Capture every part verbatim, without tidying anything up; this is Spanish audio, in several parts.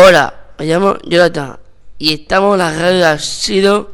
Hola, me llamo Jonathan y estamos en la radio de Asido,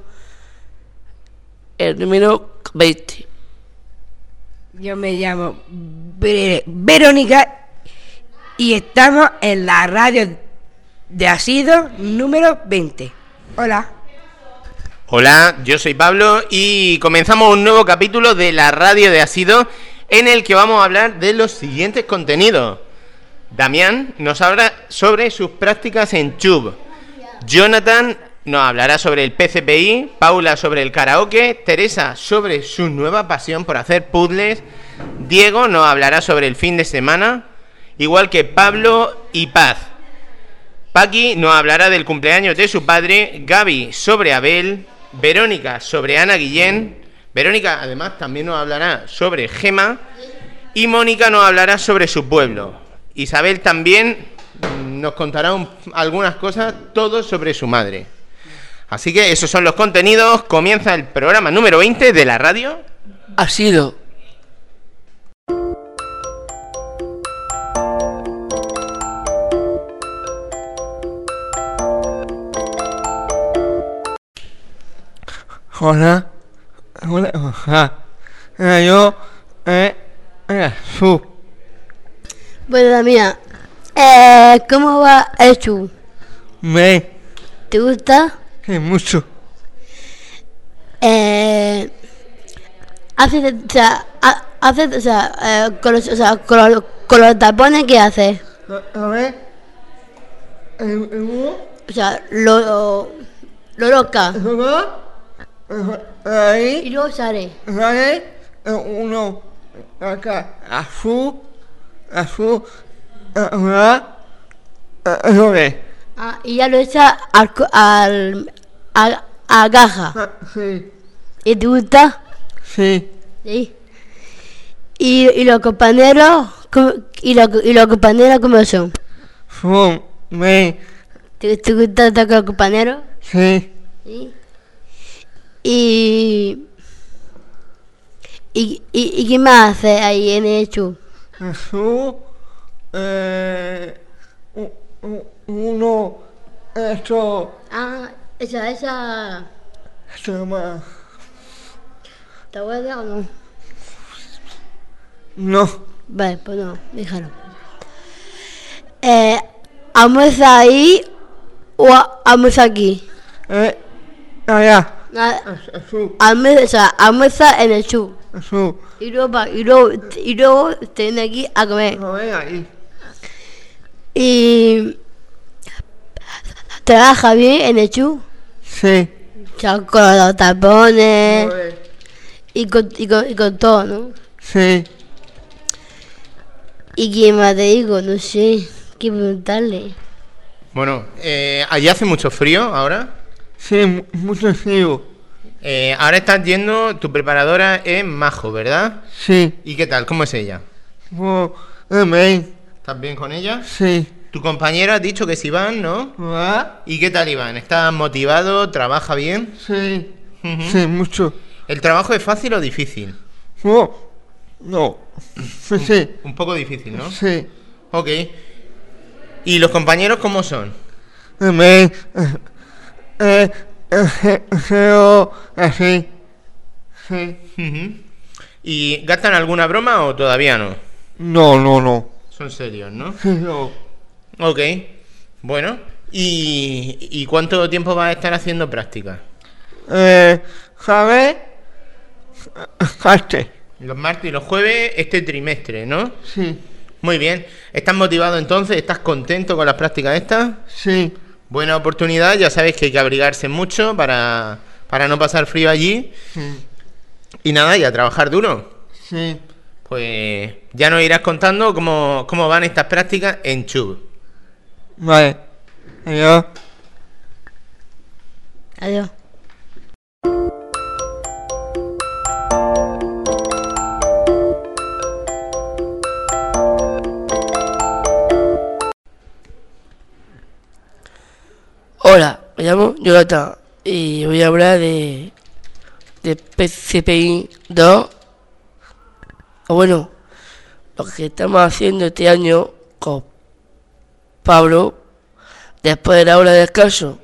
el número veinte. Yo me llamo Ver- Verónica y estamos en la radio de Asido número veinte. Hola. Hola, yo soy Pablo y comenzamos un nuevo capítulo de la radio de Asido en el que vamos a hablar de los siguientes contenidos. Damián nos habla sobre sus prácticas en Chub. Jonathan nos hablará sobre el P C P I, Paula sobre el karaoke, Teresa sobre su nueva pasión por hacer puzzles, Diego nos hablará sobre el fin de semana, igual que Pablo y Paz. Paqui nos hablará del cumpleaños de su padre, Gaby sobre Abel, Verónica sobre Ana Guillén, Verónica además también nos hablará sobre Gema y Mónica nos hablará sobre su pueblo. Isabel también nos contará un, algunas cosas, todo sobre su madre. Así que esos son los contenidos. Comienza el programa número veinte de la radio Asido. Hola, hola, hola. Eh, yo, eh, eh, su. Bueno, Damián, eh, ¿cómo va el Chub? Me, ¿Te gusta? que mucho. Eh, hace, o sea, ha- hace, o sea, eh, con los, o sea, con los, con los tapones, ¿qué hace? A, a ver, el, el uno, O sea, lo, lo loca. el dos, el- ahí, Y luego sale. sale, el uno, acá, azul, azul, ahora, el doble. Ah, y ya lo echa al, co- al, al, a caja. Ah, sí, ¿Y te gusta? sí, Sí. Y, y los compañeros, ¿cómo- y los, y los compañeros cómo son? son, me, ¿Te, te gusta estar con los compañeros? sí, Sí. Y, y, y, y qué más hace ahí en el Chub? azul, eh, u- u- uno, esto, Ah, esa, esa, esto más, ¿te acuerdas o no? no, Vale, pues no, déjalo. Eh, ¿almuerza ahí o a- almuerza aquí? eh, allá, Ah, az- azul, almuerza, o sea, almuerza en el Chub. azul, Y luego, va- y luego, y luego te viene aquí a comer. a ver ahí, Y trabaja bien en el Chub. sí, O sea, con los tapones a ver, y con, y con, y con todo, ¿no? sí, ¿Y quién más te digo? No sé, qué preguntarle. Bueno, eh, allí hace mucho frío ahora. sí, mu- mucho frío, Eh, ahora estás yendo, tu preparadora es Majo, ¿verdad? sí, ¿Y qué tal? ¿Cómo es ella? oh, amén, ¿Estás bien con ella? sí, Tu compañero has dicho que es Iván, ¿no? ah, ¿Y qué tal Iván? ¿Está motivado? ¿Trabaja bien? sí, Ujú. sí, mucho, ¿El trabajo es fácil o difícil? no, no, sí, sí, Un poco difícil, ¿no? sí, Ok. ¿Y los compañeros cómo son? amén, eh, eh, eh, eh, así, sí, Ujú. ¿Y gastan alguna broma o todavía no? no, no, no, Son serios, ¿no? no, Ok. Bueno. ¿Y, y cuánto tiempo vas a estar haciendo práctica? eh, ¿sabes? Caste, Los martes y los jueves este trimestre, ¿no? sí, Muy bien. ¿Estás motivado entonces? ¿Estás contento con las prácticas estas? sí, Buena oportunidad. Ya sabéis que hay que abrigarse mucho para, para no pasar frío allí. sí, Y nada, y a trabajar duro. sí, Pues ya nos irás contando cómo, cómo van estas prácticas en Chub. vale, adiós. Adiós. Hola, me llamo Jonathan y voy a hablar de, de P C P I dos. O bueno, lo que estamos haciendo este año con Pablo, después de la hora de descanso,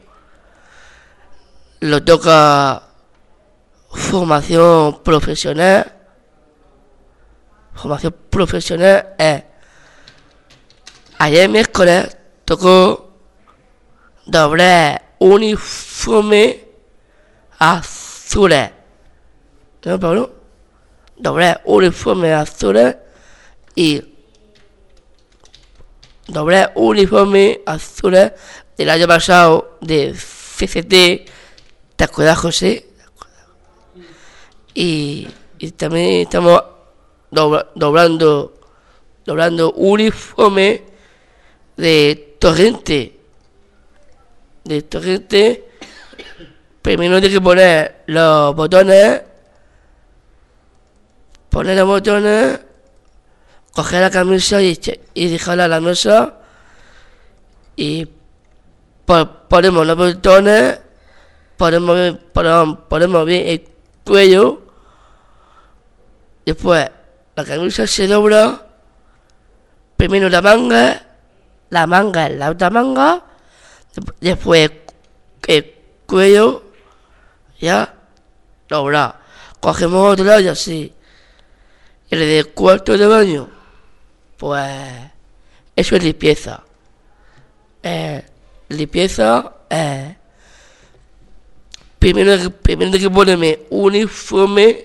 lo toca formación profesional. Formación profesional es, ayer miércoles tocó doblar uniforme azules. ¿No, Pablo? Doblar uniforme azules y doblar uniforme azules del año pasado de C C T. ¿Te acuerdas, José? Y, y también estamos dobla, doblando doblando uniforme de Torrente. De Torrente. Primero hay que poner los botones. Poner los botones. Coger la camisa y, y dejarla a la mesa. Y po, ponemos los botones. Ponemos, ponemos, ponemos bien el cuello. Después la camisa se dobla. Primero la manga. La manga, la otra manga. Después el cuello. Ya. Dobla. Cogemos otro lado y así. Y el del cuarto de baño. Pues eso es limpieza. Eh, limpieza. Eh, primero, primero hay que ponerme uniforme.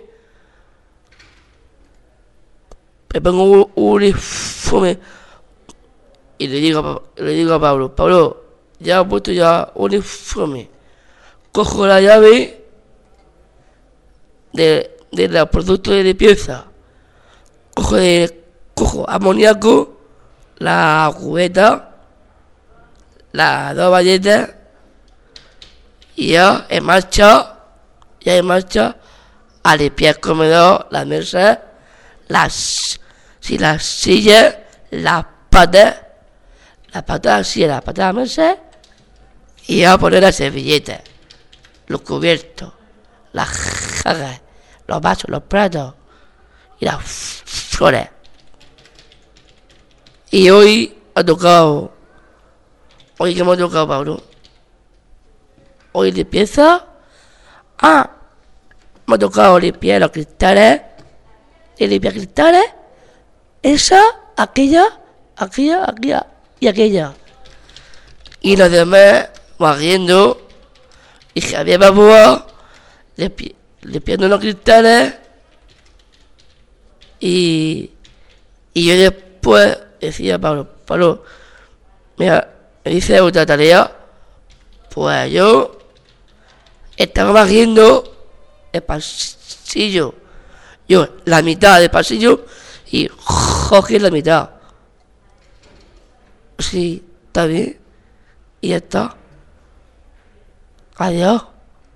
Me pongo un uniforme y le digo, le digo a Pablo, Pablo, ya he puesto ya uniforme. Cojo la llave de, de los productos de limpieza. Cojo de, cojo amoníaco, la cubeta, las dos bayetas y ya en marcha, ya en marcha a limpiar el comedor, la mesa, las si las sillas, las patas, las patas así, las patas de la mesa, y a poner las servilletas, los cubiertos, las jarras, los vasos, los platos y las flores. Y hoy ha tocado, hoy que hemos tocado, Pablo, hoy limpieza, ah, me ha tocado limpiar los cristales, y limpiar cristales, esa, aquella, aquella, aquella y aquella. Y los demás barriendo y Javier Babúa limpi limpiando los cristales y, y yo después decía a Pablo, Pablo, mira, me dice otra tarea, pues yo estaba barriendo el pasillo, yo la mitad del pasillo y Jorge la mitad. Sí, está bien. Y ya está. Adiós.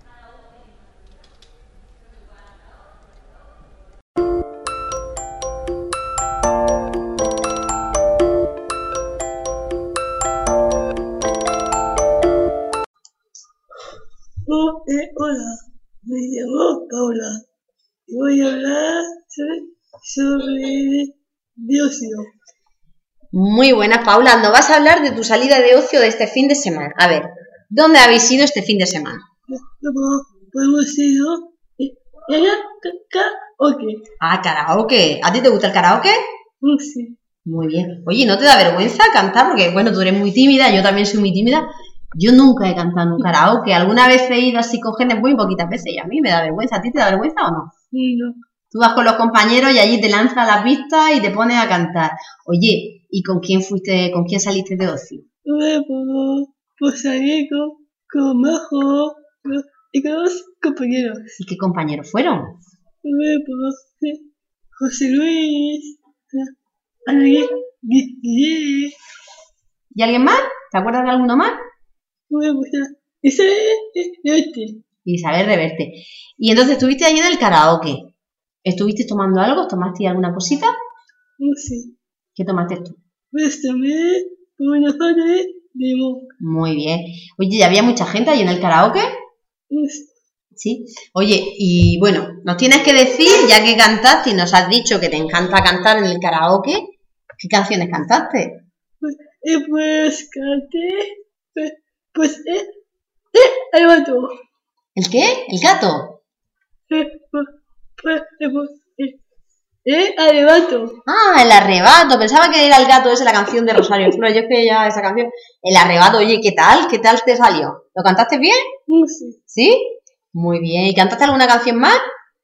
Oh, eh, hola, me llamo Paula y voy a hablar sobre, sobre de ocio. Muy buenas, Paula. Nos vas a hablar de tu salida de ocio de este fin de semana. A ver, ¿dónde habéis ido este fin de semana? Luego podemos ir a karaoke. Ah, karaoke. ¿A ti te gusta el karaoke? Oh, sí. Muy bien. Oye, ¿no te da vergüenza cantar? Porque, bueno, tú eres muy tímida, yo también soy muy tímida. Yo nunca he cantado en un karaoke. Alguna vez he ido así con gente muy poquitas veces y a mí me da vergüenza. ¿A ti te da vergüenza o no? Sí, no. Tú vas con los compañeros y allí te lanzas a la pista y te pones a cantar. Oye, ¿y con quién fuiste, con quién saliste de ocio? Luego, pues salí con, con Majo y con los compañeros. ¿Y qué compañeros fueron? Luego, José Luis, Ana Guille. ¿Y alguien más? ¿Te acuerdas de alguno más? Luego, Isabel Reverte. Isabel Reverte. Y entonces estuviste allí en el karaoke. ¿Estuviste tomando algo? ¿Tomaste alguna cosita? Oh, sí. ¿Qué tomaste tú? Pues tomé una foto de limón. Muy bien. Oye, ¿y había mucha gente allí en el karaoke? Oh, sí. Sí. Oye, y bueno, nos tienes que decir, ya que cantaste y nos has dicho que te encanta cantar en el karaoke, ¿qué canciones cantaste? Pues, eh, pues canté pues, pues, eh, eh, el gato. ¿El qué? ¿El gato? Eh, pues, pues, eh, pues, eh, eh, el gato. Ah, el arrebato. Pensaba que era el gato ese, la canción de Rosario Flores. Yo es que ya esa canción. El arrebato. Oye, ¿qué tal? ¿Qué tal te salió? ¿Lo cantaste bien? No sé. ¿Sí? Muy bien. ¿Y cantaste alguna canción más?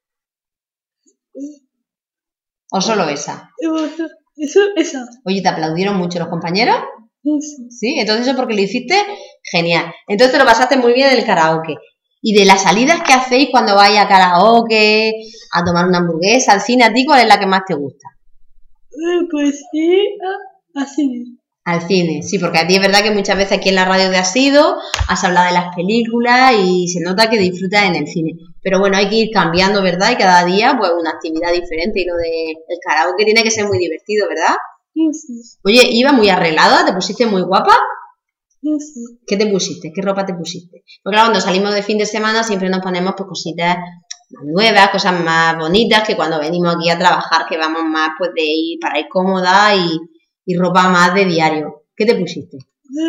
¿O solo esa? Eh, pues, eso, esa. Oye, ¿te aplaudieron mucho los compañeros? No sé. ¿Sí? Entonces eso porque lo hiciste genial. Entonces te lo pasaste muy bien en el karaoke. Y de las salidas que hacéis cuando vais a karaoke, a tomar una hamburguesa, al cine, ¿a ti cuál es la que más te gusta? Eh, pues sí, ah, así. Al cine, sí, porque a ti es verdad que muchas veces aquí en la radio de Asido has hablado de las películas y se nota que disfrutas en el cine. Pero bueno, hay que ir cambiando, ¿verdad? Y cada día pues una actividad diferente y lo de el karaoke tiene que ser muy divertido, ¿verdad? No sé. Oye, iba muy arreglada, te pusiste muy guapa. No sé. ¿Qué te pusiste? ¿Qué ropa te pusiste? Porque claro, cuando salimos de fin de semana siempre nos ponemos pues cositas más nuevas, cosas más bonitas que cuando venimos aquí a trabajar, que vamos más pues de ir para ir cómoda y, y ropa más de diario. ¿Qué te pusiste? Eh,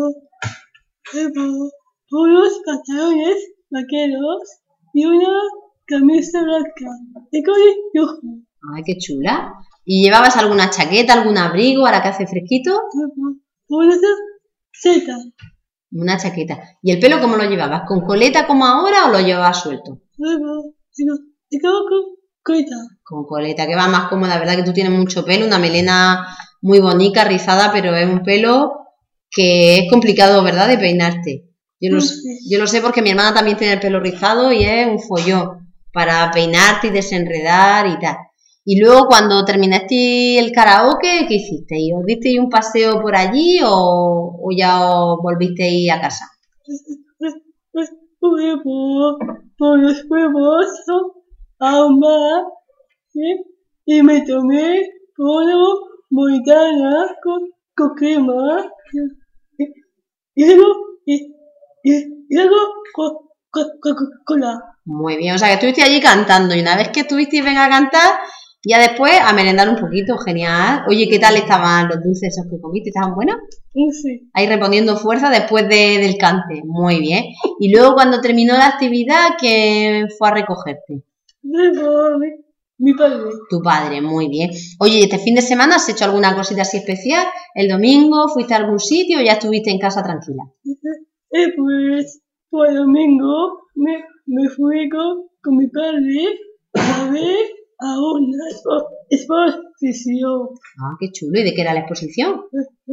pues, eh, pues, unos pantalones vaqueros y una camisa blanca de color rojo. Ay, qué chula. ¿Y llevabas alguna chaqueta, algún abrigo ahora que hace fresquito? Eh, pues, una seta. Una chaqueta. ¿Y el pelo cómo lo llevabas? ¿Con coleta como ahora o lo llevabas suelto? Eh, pues, digo, digo, con coleta. Con coleta, que va más cómoda, ¿verdad? Que tú tienes mucho pelo, una melena muy bonita, rizada, pero es un pelo que es complicado, ¿verdad? De peinarte. Yo lo, yo lo sé porque mi hermana también tiene el pelo rizado y es un follón para peinarte y desenredar y tal. Y luego cuando terminaste el karaoke, ¿qué hiciste? ¿Y os disteis un paseo por allí o, o ya os volvisteis a casa? Pues, huevo, por los huevos, a un bar, ¿sí? Y me tomé polvo, boitana, con, con crema, y, y luego, y, y, y luego, con, con, con, con cola. Muy bien, o sea que estuviste allí cantando y una vez que estuviste venga a cantar, ya después a merendar un poquito, genial. Oye, ¿qué tal estaban los dulces esos que comiste? ¿Estaban buenos? Sí. Ahí reponiendo fuerza después de, del cante, muy bien. Y luego cuando terminó la actividad, ¿quién fue a recogerte? Luego, mi, mi padre. Tu padre, muy bien. Oye, ¿este fin de semana has hecho alguna cosita así especial? ¿El domingo fuiste a algún sitio o ya estuviste en casa tranquila? Eh, pues, por el domingo me, me fui con, con mi padre a ver a una expo- exposición. Ah, qué chulo. ¿Y de qué era la exposición?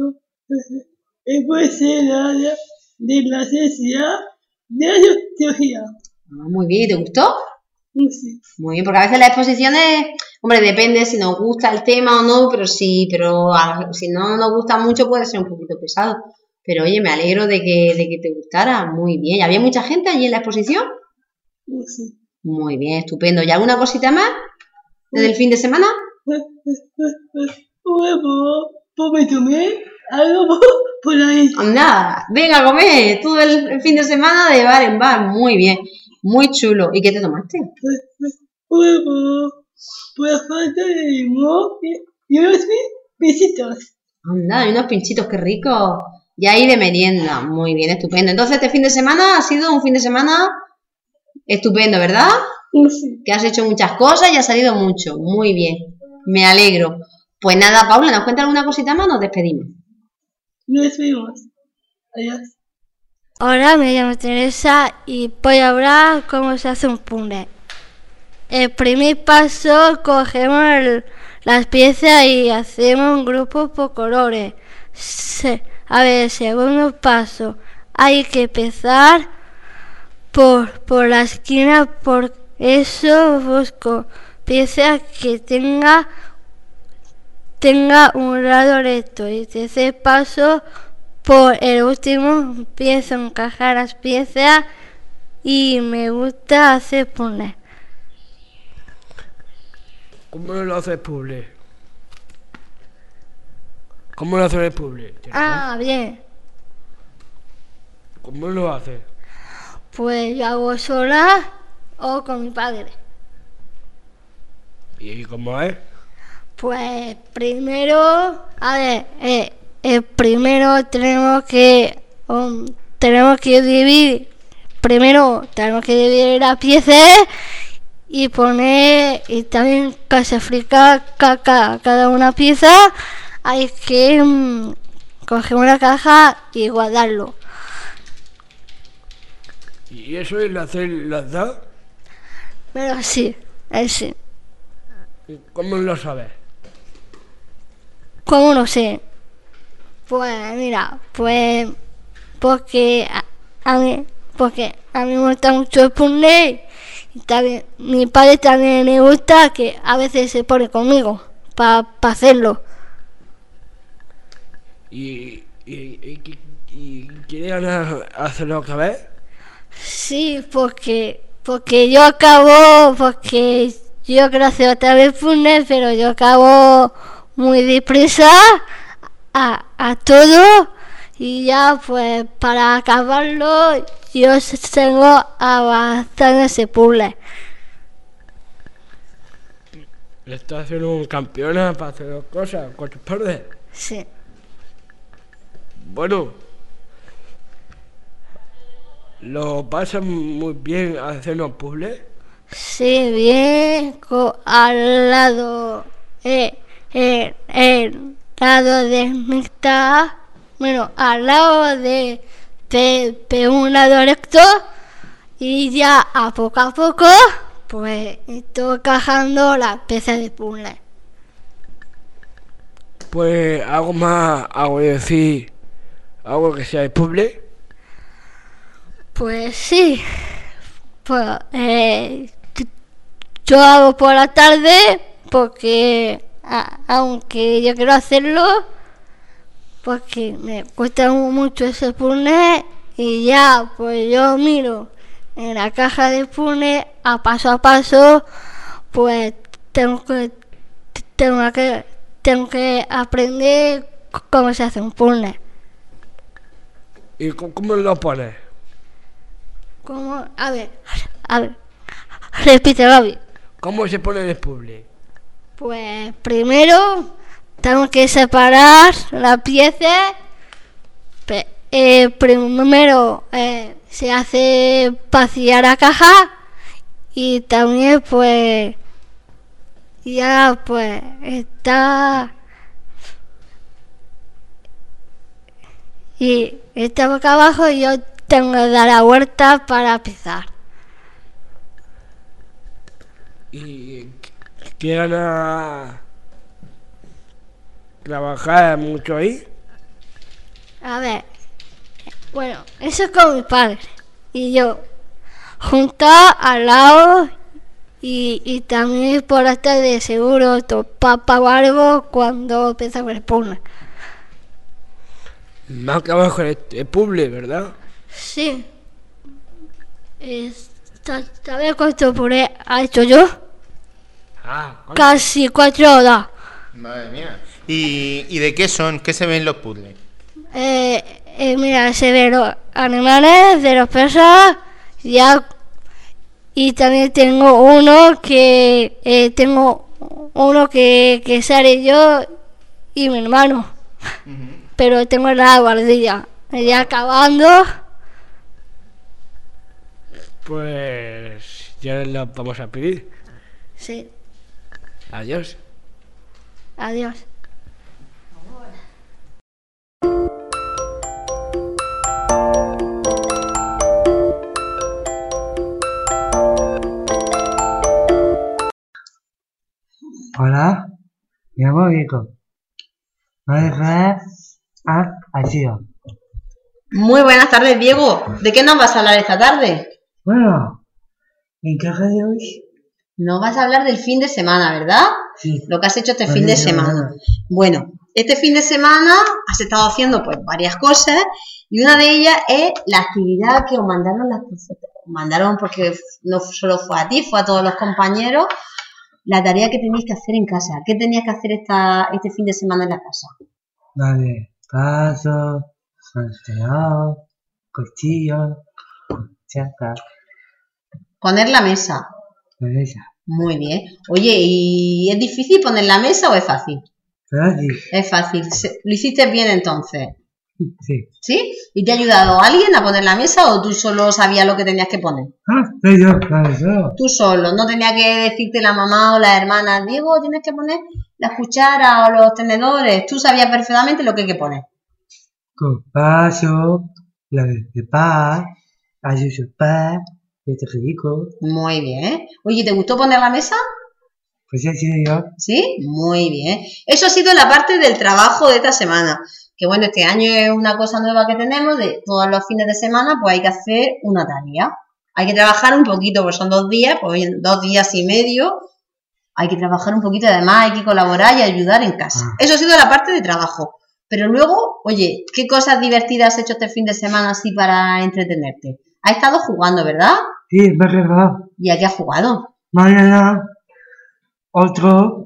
Eh, pues era de, de la ciencia de la teología. Ah, muy bien. ¿Y te gustó? Sí. Muy bien, porque a veces las exposiciones, hombre, depende si nos gusta el tema o no, pero sí, pero a- si no nos gusta mucho puede ser un poquito pesado. Pero oye, me alegro de que, de que te gustara. Muy bien. ¿Y había mucha gente allí en la exposición? Sí. Muy bien, estupendo. ¿Y alguna cosita más desde el fin de semana? Huevo, pues me tomé algo por, por ahí. Anda, venga a comer todo el, el fin de semana de bar en bar. Muy bien, muy chulo. ¿Y qué te tomaste? Huevo, pues falta de limón y, y unos besitos. Anda, y unos pinchitos, qué rico. Y ahí de merienda. Muy bien, estupendo. Entonces este fin de semana ha sido un fin de semana estupendo, ¿verdad? Sí. Que has hecho muchas cosas y has salido mucho. Muy bien, me alegro. Pues nada, Paula, ¿nos cuenta alguna cosita más? Nos despedimos. Nos vemos. Adiós. Hola, me llamo Teresa y voy a hablar cómo se hace un puzzle. El primer paso, cogemos el- las piezas y hacemos un grupo por colores. Se- a ver, segundo paso, hay que empezar por, por la esquina, por eso busco piezas que tenga, tenga un lado recto. Y tercer paso, por el último, empiezo a encajar las piezas y me gusta hacer puzzles. ¿Cómo lo haces puzzle? ¿Cómo lo haces el puzzle? Ah, bien. ¿Cómo lo haces? Pues yo hago sola o con mi padre. ¿Y cómo es? Pues primero, a ver, eh, eh, primero tenemos que um, tenemos que dividir, primero tenemos que dividir las piezas y poner, y también clasificar ca, ca, cada una pieza, hay que um, coger una caja y guardarlo. ¿Y eso es hacer las dos? Pero sí, es sí. ¿Cómo lo sabes? ¿Cómo lo sé? Pues mira, pues porque a, a mí, porque a mí me gusta mucho el puzzle y también mi padre también le gusta, que a veces se pone conmigo para pa hacerlo. ¿Y, y, y, y quieres hacerlo otra vez? Sí, porque porque yo acabo, porque yo quiero hacer otra vez puzzle, pero yo acabo muy deprisa a, a todo, y ya pues para acabarlo yo tengo avanzar en ese puzzle. ¿Estás haciendo un campeona para hacer dos cosas con tus padres? Sí. Bueno, ¿lo pasas muy bien haciendo puzzles? Sí, bien, co- al lado, eh, eh, el lado de mitad, bueno, al lado de, de, de un lado recto, y ya a poco a poco, pues estoy encajando las piezas de puzzle. Pues algo más, hago decir, algo que sea de puzzle. Pues sí, pues eh, yo hago por la tarde porque a, aunque yo quiero hacerlo, porque me cuesta mucho ese puzzle, y ya pues yo miro en la caja de puzzle a paso a paso, pues tengo que tengo que tengo que aprender cómo se hace un puzzle. ¿Y cómo, cómo lo pones? ¿Cómo? A ver, a ver, repítelo bien. ¿Cómo se pone el puzzle? Pues primero tengo que separar la pieza. Pe- eh, primero eh, se hace vaciar la caja, y también pues ya pues está, y está boca abajo, y yo tengo que dar la vuelta para empezar. ¿Y quieren a trabajar mucho ahí? A ver, bueno, eso es con mi padre y yo, juntos al lado, y, y también por la tarde seguro tu papá o algo cuando empieza con el puzzle. Más trabajo en el puzzle, ¿verdad? Sí. ¿Sabes cuánto puzzle ha hecho yo? Ah, ¿cuánto? Casi cuatro horas. Madre mía. ¿Y, ¿Y de qué son? ¿Qué se ven los puzzles? Eh, eh, mira, se ven los animales, de los peces, ya, y también tengo uno que eh, tengo uno que, que sale yo y mi hermano. Uh-huh. Pero tengo la guardilla ya acabando. Pues ya lo vamos a pedir. Sí. Adiós. Adiós. Hola, me llamo Vico. Voy a jugar a Asido. Muy buenas tardes, Diego. ¿De qué nos vas a hablar esta tarde? Bueno, en caja de hoy. Nos vas a hablar del fin de semana, ¿verdad? Sí. Lo que has hecho este Vale, fin de sí, semana. vale. Bueno, este fin de semana has estado haciendo pues varias cosas, y una de ellas es la actividad que os mandaron las profesoras. Os mandaron porque no solo fue a ti, fue a todos los compañeros, la tarea que tenéis que hacer en casa. ¿Qué tenías que hacer esta, este fin de semana en la casa? Vale, paso, salteado, cuchillo, chaca, Poner la mesa. cabeza. Muy bien. Oye, ¿y es difícil poner la mesa o es fácil? Fácil. Es fácil. Se- Lo hiciste bien entonces. Sí. ¿Sí? ¿Y te ha ayudado alguien a poner la mesa o tú solo sabías lo que tenías que poner? Ah, soy yo, claro, yo. Tú solo, no tenía que decirte la mamá o la hermana, Diego, tienes que poner las cucharas o los tenedores. Tú sabías perfectamente lo que hay que poner. Con paso, la de paz, ayuso paz, este rico. Muy bien. Oye, ¿te gustó poner la mesa? Pues ya sí, yo. ¿Sí? Muy bien. Eso ha sido la parte del trabajo de esta semana. Que bueno, este año es una cosa nueva que tenemos, de todos los fines de semana, pues hay que hacer una tarea. Hay que trabajar un poquito, pues son dos días, pues en dos días y medio, hay que trabajar un poquito, además hay que colaborar y ayudar en casa. Ah. Eso ha sido la parte de trabajo. Pero luego, oye, ¿qué cosas divertidas has hecho este fin de semana así para entretenerte? Has estado jugando, ¿verdad? Sí, me he verdad. ¿Y a qué has jugado? Mañana, otro.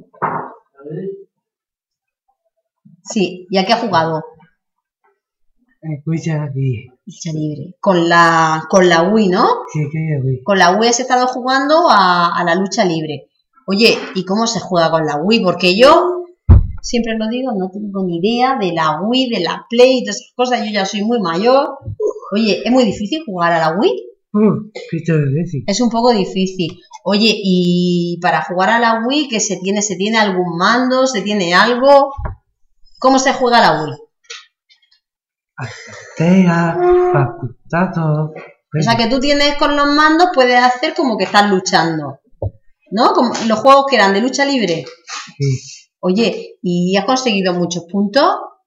Sí, ¿y a qué has jugado? Escucha aquí. Lucha libre. Con la, con la Wii, ¿no? Sí, que yo voy. Con la Wii has estado jugando a, a la lucha libre. Oye, ¿y cómo se juega con la Wii? Porque yo, siempre lo digo, no tengo ni idea de la Wii, de la Play y todas esas cosas. Yo ya soy muy mayor. Oye, ¿es muy difícil jugar a la Wii? Uh, ¿qué te voy a decir? Es un poco difícil. Oye, y para jugar a la Wii, ¿qué se tiene? ¿Se tiene algún mando? ¿Se tiene algo? ¿Cómo se juega a la Wii? Tea, paputazo. O sea, que tú tienes con los mandos, puedes hacer como que estás luchando, ¿no? Como los juegos que eran de lucha libre. Sí. Oye, ¿y has conseguido muchos puntos?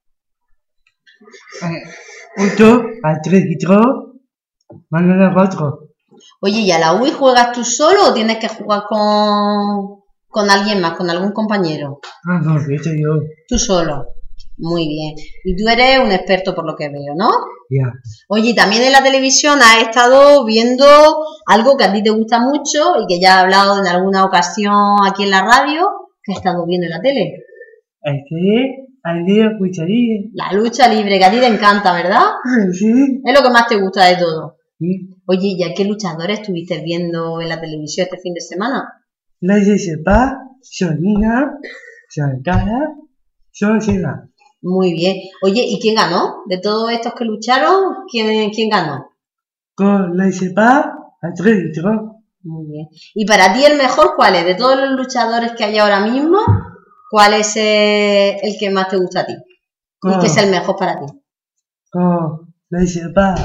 Otro, al tres y tres, mañana otro. Oye, ¿y a la Wii juegas tú solo o tienes que jugar con, con alguien más, con algún compañero? Ah, no, que soy yo. Tú solo. Muy bien. Y tú eres un experto por lo que veo, ¿no? Ya. Oye, y también en la televisión has estado viendo algo que a ti te gusta mucho y que ya has hablado en alguna ocasión aquí en la radio, que has estado viendo en la tele. Este, al día cucharilla. La lucha libre, que a ti te encanta, ¿verdad? Sí. Es lo que más te gusta de todo. Sí. Oye, ¿y a qué luchadores estuviste viendo en la televisión este fin de semana? La de sepa, Sonina, Sankara, Sosena. Muy bien. Oye, ¿y quién ganó? De todos estos que lucharon, ¿quién, quién ganó? Con la sepa, al tres y tres. Muy bien. ¿Y para ti el mejor cuál es? De todos los luchadores que hay ahora mismo, ¿cuál es eh, el que más te gusta a ti? ¿Y qué es el mejor para ti? Con la sepa,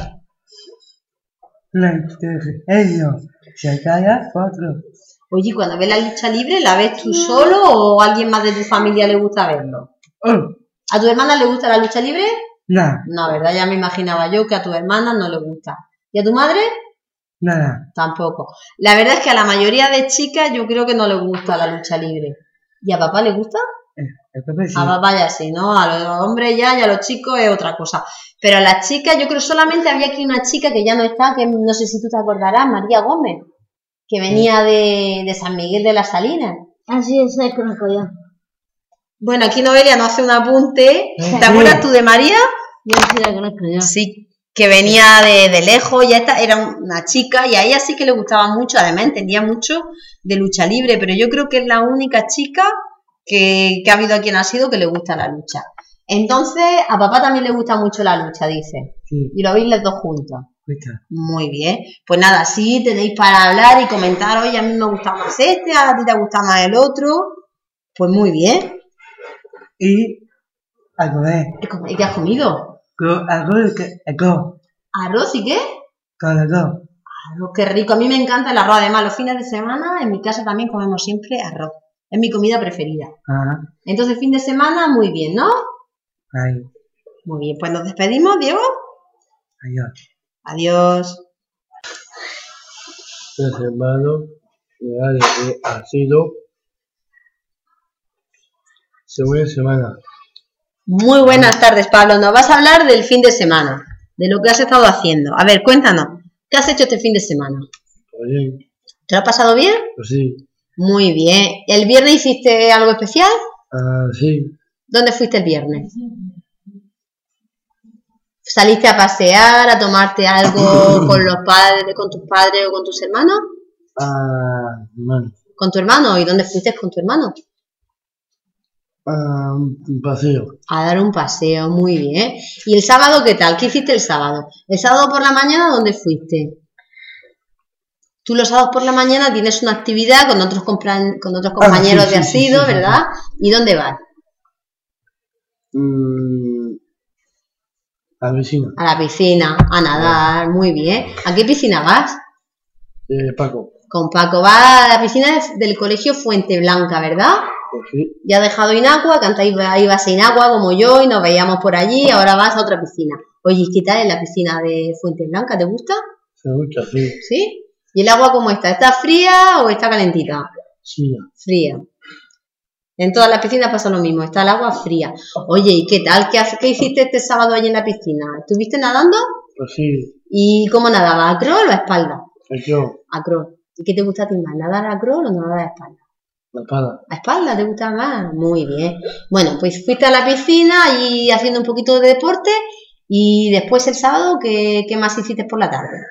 la de ello, Sankara, cuatro. Oye, cuando ves la lucha libre, ¿la ves tú solo o alguien más de tu familia le gusta verlo? Oh, ¿A tu hermana le gusta la lucha libre? nada, No, ¿verdad? Ya me imaginaba yo que a tu hermana no le gusta. ¿Y a tu madre? nada. Tampoco. La verdad es que a la mayoría de chicas yo creo que no le gusta la lucha libre. ¿Y a papá le gusta? Eh, el papá sí. A papá ya sí, ¿no? A los hombres ya y a los chicos es otra cosa. Pero a las chicas, yo creo solamente había aquí una chica que ya no está, que no sé si tú te acordarás, María Gómez, que venía de, de San Miguel de las Salinas. Así es, es conozco yo. Bueno, aquí Noelia nos hace un apunte. ¿Te acuerdas tú de María? Yo sí la conozco yo. Sí, que venía de, de lejos, ya esta era una chica y a ella sí que le gustaba mucho, además entendía mucho de lucha libre, pero yo creo que es la única chica que, que ha habido aquí en Asido que le gusta la lucha. Entonces, a papá también le gusta mucho la lucha, dice. Sí, Y lo veis los dos juntos. cuesta. Muy bien. Pues nada, sí tenéis para hablar y comentar, oye, a mí me gusta más este, a ti te gusta más el otro. Pues muy bien. Y a comer. ¿Y cómo- y qué has comido? Con arroz, que- arroz, ¿Arroz y qué? con arroz. Arroz, qué rico. A mí me encanta el arroz. Además, los fines de semana en mi casa también comemos siempre arroz. Es mi comida preferida. Ah, Entonces, fin de semana, muy bien, ¿no? ahí, Muy bien. Pues nos despedimos, Diego. adiós. Adiós. Tres hermanos, que ha sido segunda semana. Muy buenas tardes, Pablo. Nos vas a hablar del fin de semana, de lo que has estado haciendo. A ver, cuéntanos. ¿Qué has hecho este fin de semana? Oye, ¿Te lo has pasado bien? pues sí, Muy bien. ¿El viernes hiciste algo especial? ah, sí, ¿Dónde fuiste el viernes? ¿Saliste a pasear, a tomarte algo con los padres, con tus padres o con tus hermanos? ah, hermano, ¿Con tu hermano? ¿Y dónde fuiste con tu hermano? Ah, un paseo. A dar un paseo, muy bien. ¿Y el sábado qué tal? ¿Qué hiciste el sábado? El sábado por la mañana, ¿dónde fuiste? Tú los sábados por la mañana tienes una actividad con otros, compra- con otros compañeros Ah, sí, de sí, sí, asido, sí, sí, ¿verdad? ¿Y dónde vas? Mm, a la vecina. A la piscina, a nadar, muy bien. ¿A qué piscina vas? Eh, Paco. Con Paco. Va a la piscina del colegio Fuente Blanca, ¿verdad? Pues sí. Ya has dejado Inagua, que antes iba- ibas a Inagua como yo y nos veíamos por allí, ahora vas a otra piscina. Oye, ¿qué tal es la piscina de Fuente Blanca? ¿Te gusta? Se gusta, sí. ¿Sí? ¿Y el agua cómo está? ¿Está fría o está calentita? Sí. Fría. En todas las piscinas pasa lo mismo, está el agua fría. Oye, ¿y qué tal? ¿Qué, hace- qué hiciste este sábado allí en la piscina? ¿Estuviste nadando? Pues sí. ¿Y cómo nadabas? ¿A crawl o a espalda? Es yo. A crawl. ¿Y qué te gusta a ti más? ¿Nadar a crawl o nadar a espalda? La espada. ¿A espalda te gusta más? Muy bien. Bueno, pues fuiste a la piscina y haciendo un poquito de deporte y después el sábado, ¿qué, qué más hiciste por la tarde?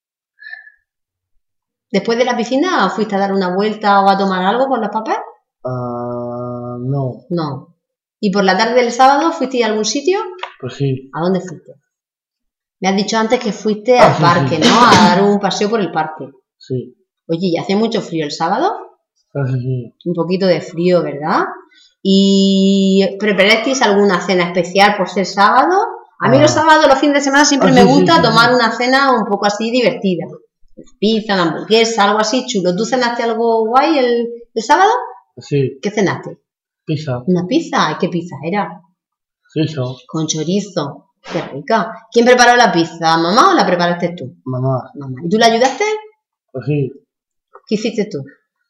¿Después de la piscina fuiste a dar una vuelta o a tomar algo con los papás? Ah, no. No. ¿Y por la tarde del sábado fuiste a algún sitio? Pues sí. ¿A dónde fuiste? Me has dicho antes que fuiste Ah, al sí, parque, sí. ¿no? A dar un paseo por el parque. Sí. Oye, ¿y hace mucho frío el sábado? Hace frío. Un poquito de frío, ¿verdad? ¿Y preparasteis alguna cena especial por ser sábado? A mí Ah. los sábados, los fines de semana, siempre Ah, me sí, sí, gusta sí, tomar sí. una cena un poco así divertida. Pizza, una hamburguesa, algo así chulo. ¿Tú cenaste algo guay el, el sábado? Sí. ¿Qué cenaste? Pizza. ¿Una pizza? ¿Qué pizza era? Eso. Con chorizo. Qué rica. ¿Quién preparó la pizza? ¿Mamá o la preparaste tú? Mamá. Mamá. ¿Y tú la ayudaste? Pues sí. ¿Qué hiciste tú?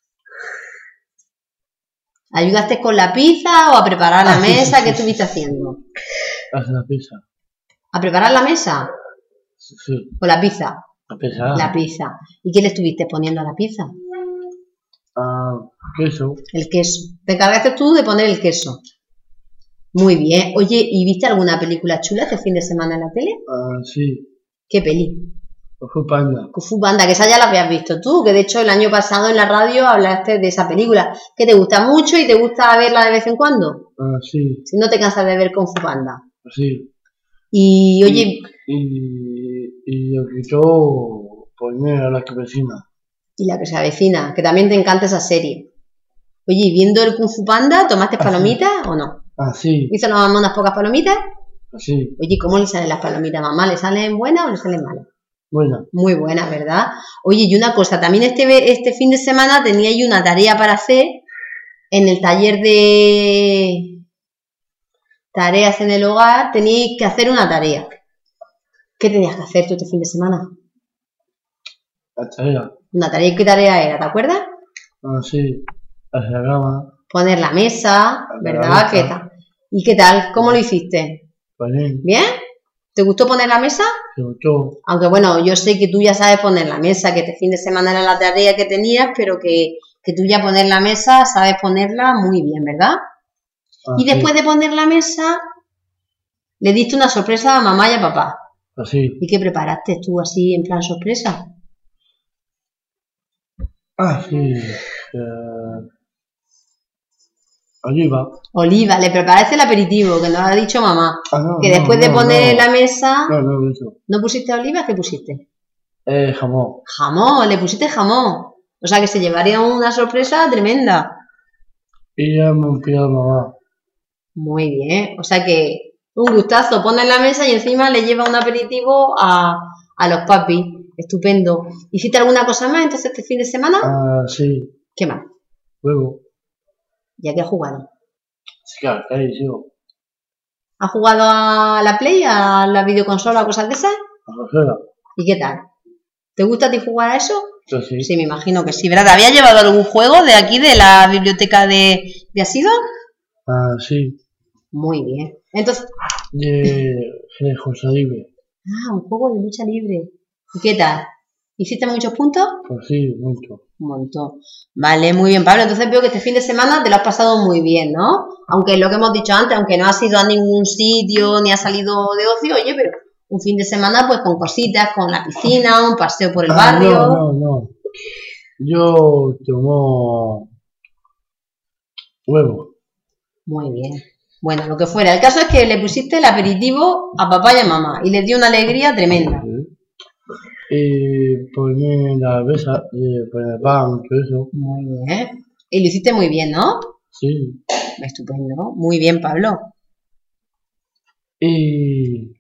¿Ayudaste con la pizza o a preparar la Ah, sí, mesa? sí, ¿Qué sí, estuviste haciendo? Hace la pizza. ¿A preparar la mesa? Sí. sí. ¿O la pizza? La pizza. La pizza. ¿Y qué le estuviste poniendo a la pizza? Ah, queso. El queso. Te encargaste tú de poner el queso. Muy bien. Oye, ¿y viste alguna película chula este fin de semana en la tele? Ah, sí. ¿Qué peli? Kung Fu Panda. Kung Fu Panda, que esa ya la habías visto tú, que de hecho el año pasado en la radio hablaste de esa película, que te gusta mucho y te gusta verla de vez en cuando. Ah, sí. Si no te cansas de ver Kung Fu Panda. Pues sí. Y oye, Y, y yo quito poner a la cabecina. y la que se avecina, que también te encanta esa serie. Oye, ¿y viendo el Kung Fu Panda, tomaste Ah, sí. palomitas o no? Ah, sí. ¿Hizo la mamá unas pocas palomitas? Sí. Oye, ¿cómo le salen las palomitas a mamá? ¿Le salen buenas o le salen malas? Buena. Muy buenas, ¿verdad? Oye, y una cosa, también este, ve- este fin de semana tenía yo una tarea para hacer en el taller de tareas en el hogar, teníais que hacer una tarea. ¿Qué tenías que hacer tú este fin de semana? La tarea. Una tarea, ¿qué tarea era? ¿Te acuerdas? Ah, sí. Hacer la cama. Poner la mesa, Poner la ¿verdad? mesa. ¿Qué tal? ¿Y qué tal? ¿Cómo lo hiciste? Poner. ¿Bien? ¿Te gustó poner la mesa? Se gustó. Aunque bueno, yo sé que tú ya sabes poner la mesa, que este fin de semana era la tarea que tenías, pero que, que tú ya poner la mesa, sabes ponerla muy bien, ¿verdad? Ah, Y después de poner la mesa, le diste una sorpresa a mamá y a papá. Pues sí. ¿Y qué preparaste tú así en plan sorpresa? Ah, sí. Eh, oliva. Oliva, le preparaste el aperitivo, que nos ha dicho mamá. Ah, no, Que no, después de no, poner no. la mesa, No, no, eso. ¿no pusiste oliva? ¿Qué pusiste? Eh, jamón. Jamón, le pusiste jamón. O sea que se llevaría una sorpresa tremenda. Y ya me pidió mamá. Muy bien, o sea que un gustazo, pone en la mesa y encima le lleva un aperitivo a, a los papis. Estupendo. ¿Hiciste alguna cosa más entonces este fin de semana? Ah, sí. ¿Qué más? Luego. ¿Ya que has jugado? Sí, claro, ¿qué hizo? ¿Has jugado a la Play, a la videoconsola o cosas de esas? La cosera. ¿Y qué tal? ¿Te gusta a ti jugar a eso? Yo sí. Sí, me imagino que sí, ¿verdad? ¿Te había llevado algún juego de aquí, de la biblioteca de, de Asido? Ah, sí. Muy bien. Entonces, De, de José Libre. ah, un juego de lucha libre. ¿Y qué tal? ¿Hiciste muchos puntos? Pues sí, mucho. Un montón. Vale, muy bien, Pablo. Entonces veo que este fin de semana te lo has pasado muy bien, ¿no? Aunque lo que hemos dicho antes, aunque no has ido a ningún sitio ni has salido de ocio, oye, pero un fin de semana pues con cositas, con la piscina, un paseo por el Ah, barrio. no, no, no. Yo tomo huevo. Muy bien. Bueno, lo que fuera. El caso es que le pusiste el aperitivo a papá y a mamá y les dio una alegría tremenda. Y poner la mesa, y poner pan, todo eso. Muy bien. Y lo hiciste muy bien, ¿no? Sí. Estupendo. Muy bien, Pablo. Y...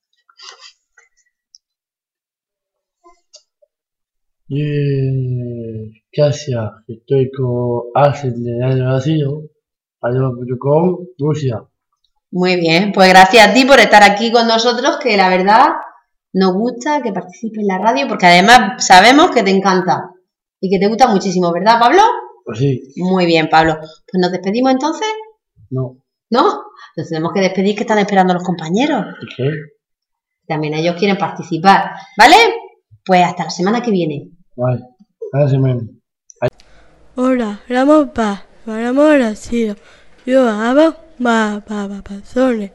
Y... ¿Qué hacía? Estoy con Axel de año vacío, con Rusia. Muy bien, pues gracias a ti por estar aquí con nosotros, que la verdad nos gusta que participes en la radio, porque además sabemos que te encanta y que te gusta muchísimo, ¿verdad, Pablo? Pues sí. Muy bien, Pablo. Pues nos despedimos entonces. No. ¿No? Nos tenemos que despedir, que están esperando los compañeros. ¿Y qué? También ellos quieren participar, ¿vale? Pues hasta la semana que viene. Vale, hasta la semana. Hola, Ramón Paz, me llamo Horacio. Yo hago más papazones.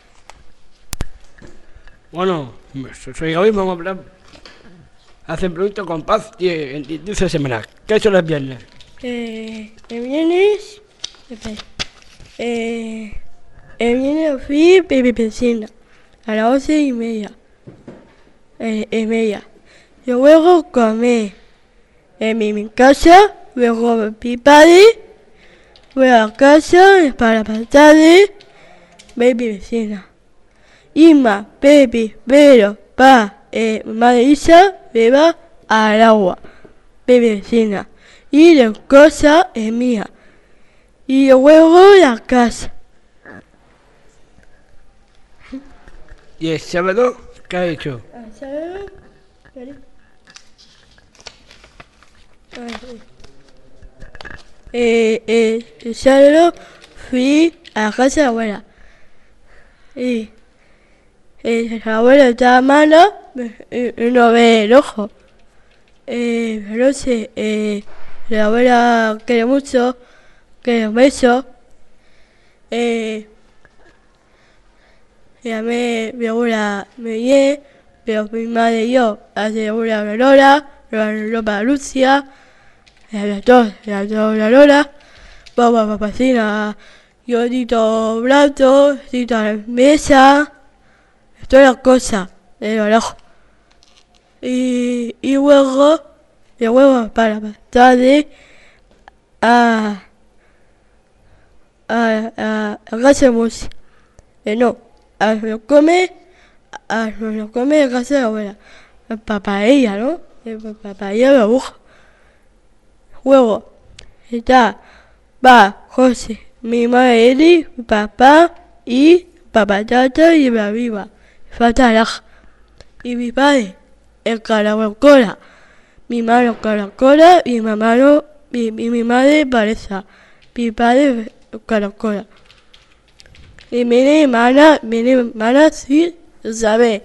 Bueno, soy hoy, vamos a hablar. Hacen preguntas con Paz y en diez semanas. ¿Qué son los viernes? Eh, el viernes. Espera. Eh, el viernes fui a mi piscina a las once y media. Eh, y media. Yo luego comí en mi, mi casa, luego mi padre, voy a la casa para la tarde, ve mi vecina. Ima, Pepi, Vero, Pa, eh, madre Isa, me va al agua, ve mi vecina. Y la cosa es mía. Y luego la casa. ¿Y el sábado qué ha hecho? El sábado, Eh, eh, el sábado fui a la casa de la abuela. Y eh, la abuela estaba mala y, y no ve el ojo. Eh, no sé, eh, la abuela quiere mucho, quiere un beso. Eh, y a mí, mi abuela me viene, pero mi madre y yo hace la abuela la Lola, la ropa Lucia. La tos, la tos, la Lola, vamos a papacina, yo dito plato, dito a la mesa, todas las cosas del ojo. Y, y luego, y luego para más tarde, a, a, a, a casa de música. Eh, no, a lo come, a lo come en casa de la abuela. Papá ella, ¿no? Papá ella lo busca. Luego está, va José, mi madre Eli, mi papá y papá Tata y mi viva. Falta la y mi padre, el caracola. Mi madre caracola y mi mamá no, y, y mi madre pareza. Mi padre caracola. Y mi hermana, mi hermana sí sabe.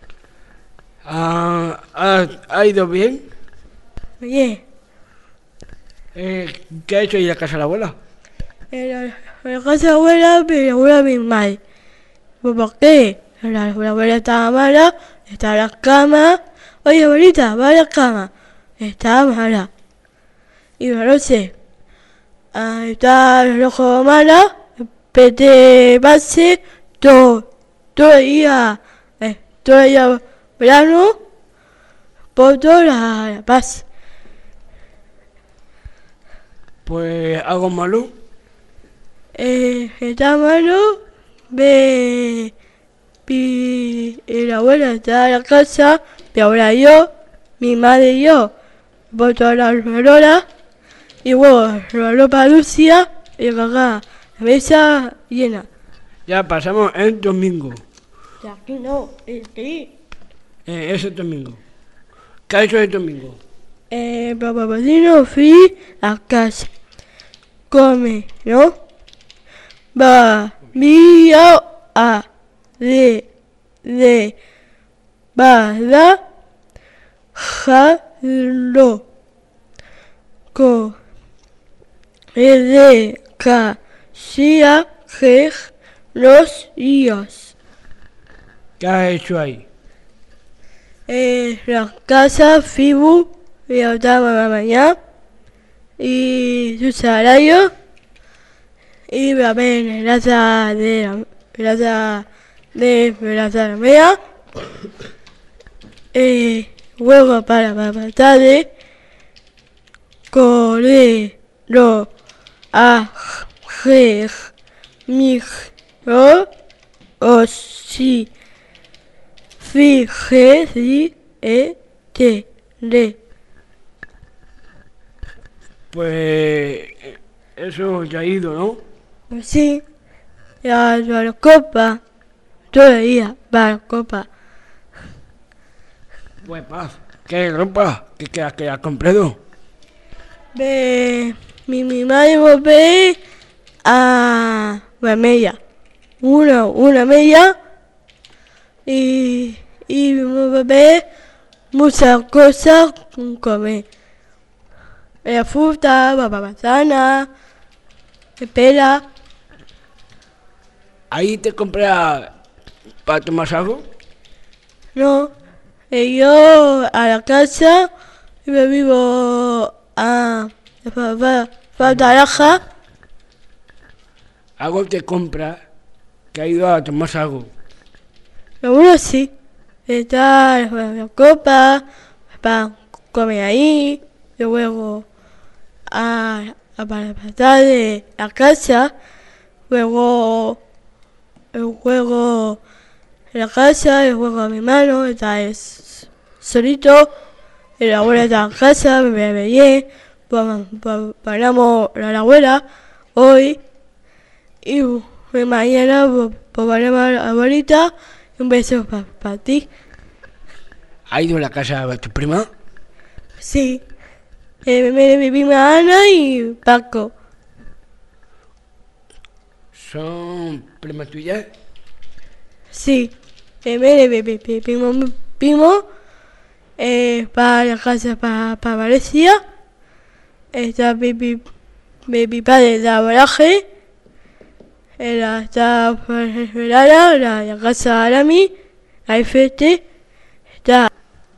Ah, ¿ha, ¿Ha ido bien? Bien. Eh, ¿Qué ha hecho ahí en la casa de la abuela? En la, en la casa de la abuela, pero la abuela mi madre. ¿Por qué? La, la abuela estaba mala, estaba en la cama. Oye, abuelita, va a la cama. Estaba mala. Y no sé. Ah, estaba el ojo mala, pete base, todo, todo el día, eh, todo el día verano, por toda la, la paz. Pues algo malo. Eh, está malo, ve, mi, la abuela está en la casa, mi abuela y yo, mi madre y yo, por toda la rola, y luego la ropa Lucia, y acá la mesa llena. Ya pasamos el domingo. Y aquí no, aquí. Eh, ese domingo. ¿Qué ha hecho el domingo? Eh, papá Patino fui a casa. Come, ¿no? Va, mía, a, de, de, va, da, ja, lo, co, e, de, ca, sia, je, los, ios. ¿Qué ha hecho ahí? Eh, la casa, Fibu, y otra mamá mañana. Y su salario, y también plaza de la plaza de plaza la mea. Eh, juego para la tarde. Correro a G mi o si fije si e te le. Pues eso ya ha ido, ¿no? Sí, la, la copa, todavía va la copa. Pues paz, ¿qué ropa? ¿Qué, qué, qué has comprado? Ve, mi, mi madre volver a la media. Una, una media y, y me ver muchas cosas con comer. La fruta, la manzana, la pera. ¿Ahí te compras para tomar algo? No, y yo a la casa y me vivo a la Fataraja. Algo te compras que ha ido a tomar algo. Uno sí, está la, la copa para comer ahí, y luego a, a para pasar de la casa, luego el juego en la casa, el juego a mi mano, está es solito, y la abuela está en casa, me ve bien, paramos a la abuela hoy, y mañana pues paramos a la abuelita, y un beso para pa ti. ¿Ha ido a la casa de tu prima? Sí, eh, me, mi prima Ana y Paco. ¿Son primas tuyas? Sí, eh, me, me, me, me, primo, mi primo, eh, para la casa para pa Valencia, está mi, mi, mi, mi padre de Abaraje, la está Ferrara, la, la casa Arami, la Fete, está.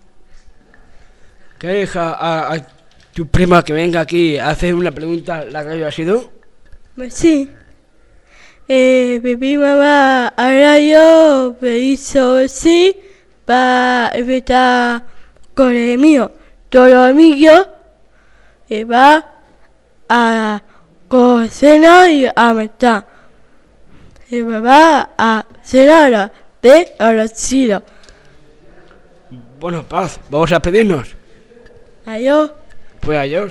¿Qué deja a, a tu prima que venga aquí a hacer una pregunta? ¿La radio ha sido? Sí. Eh, mi prima va a radio, me hizo sí, va a estar con el mío, todo el mío, y va a cocinar y a meter. Y me va a cenar de a la chila. Bueno, paz, vamos a pedirnos. Adiós. Pues adiós.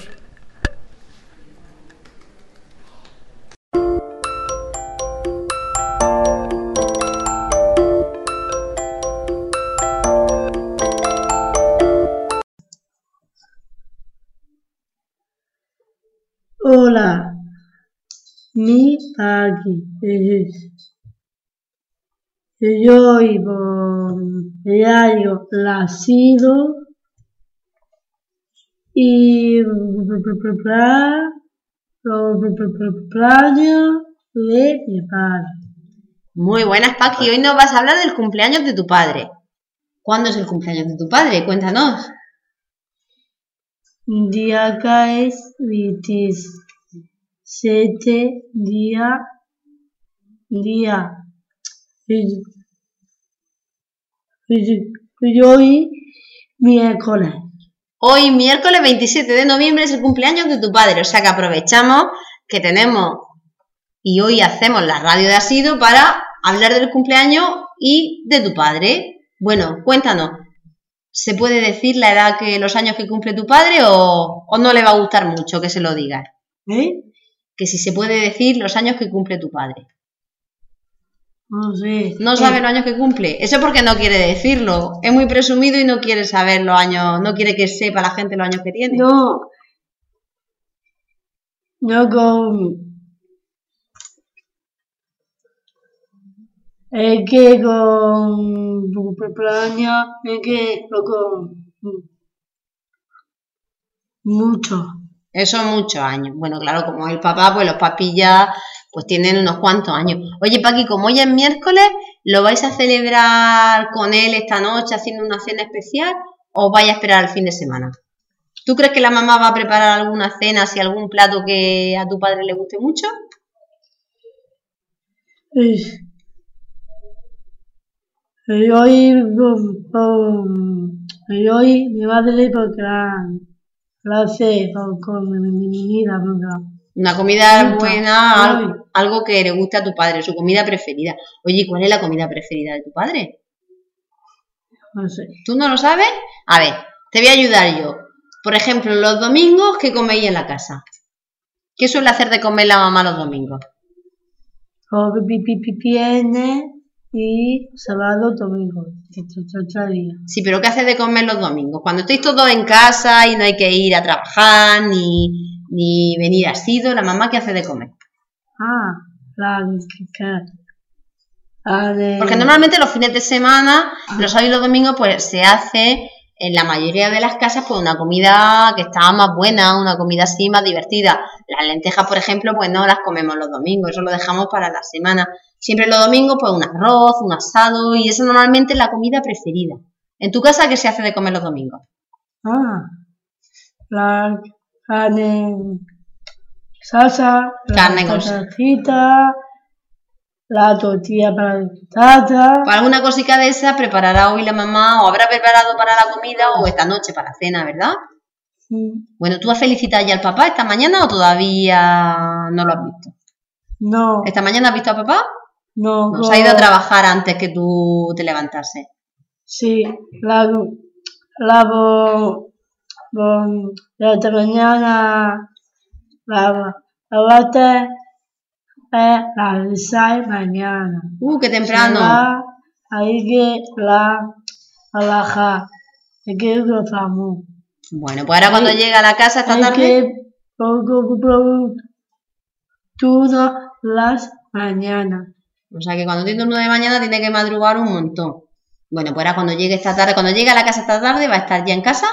Hola, mi aquí es yo vivo diario nacido y playa de mi padre. Muy buenas, Paqui. Hoy nos vas a hablar del cumpleaños de tu padre. ¿Cuándo es el cumpleaños de tu padre? Cuéntanos. Día que es veintisiete día día y, y, y hoy miércoles. Hoy miércoles veintisiete de noviembre es el cumpleaños de tu padre, o sea que aprovechamos que tenemos y hoy hacemos la radio de Asido para hablar del cumpleaños y de tu padre. Bueno, cuéntanos, ¿se puede decir la edad que los años que cumple tu padre o, o no le va a gustar mucho que se lo digas? ¿Eh? Que si se puede decir los años que cumple tu padre. No sé. No sabe los años que cumple. Eso porque no quiere decirlo. Es muy presumido y no quiere saber los años, no quiere que sepa la gente los años que tiene. No. No con... Es que con tu cumpleaños, es que no con... Mucho. Eso muchos años. Bueno, claro, como el papá, pues los papis ya pues tienen unos cuantos años. Oye, Paqui, como hoy es miércoles, ¿lo vais a celebrar con él esta noche haciendo una cena especial o vais a esperar al fin de semana? ¿Tú crees que la mamá va a preparar alguna cena, si algún plato que a tu padre le guste mucho? Y, y hoy, um, um, y hoy mi madre porque la, la hace con, con mi, mi, mi vida, Una comida Rica. buena, Ay. algo, algo que le guste a tu padre, su comida preferida. Oye, ¿y cuál es la comida preferida de tu padre? no sé. ¿Tú no lo sabes? A ver, te voy a ayudar yo. Por ejemplo, los domingos, ¿qué coméis en la casa? ¿Qué suele hacer de comer la mamá los domingos? O pi, pi, pi, viernes y sábado, domingo. Tres días. Sí, pero ¿qué haces de comer los domingos? Cuando estéis todos en casa y no hay que ir a trabajar ni, ni venir asido, ¿la mamá qué hace de comer? Ah, la que, que- la de... Porque normalmente los fines de semana, los sábados y los domingos, pues se hace en la mayoría de las casas pues una comida que está más buena, una comida así más divertida. Las lentejas, por ejemplo, pues no las comemos los domingos, eso lo dejamos para la semana. Siempre los domingos, pues un arroz, un asado, y eso normalmente es la comida preferida. ¿En tu casa qué se hace de comer los domingos? Ah, la carne, salsa, Carne la con- patatita, la tortilla para la patata. Pues alguna cosica de esa preparará hoy la mamá, o habrá preparado para la comida, o esta noche para la cena, ¿verdad? Sí. Bueno, ¿tú has felicitado ya al papá esta mañana o todavía no lo has visto? No, ¿Esta mañana has visto a papá? no, No, no. se ha ido a trabajar antes que tú te levantase. Sí, la, la, bo- bo- la de mañana, la, la bate, eh, la de seis mañana. Uh, qué Se temprano. va, hay que la, a bajar, hay que lo famoso. Bueno, pues ahora cuando Hay- llega a la casa esta Hay tarde, que poco todas las mañanas. o sea que cuando tiene turno de mañana tiene que madrugar un montón. Bueno, pues ahora cuando llegue esta tarde, cuando llegue a la casa esta tarde, va a estar ya en casa.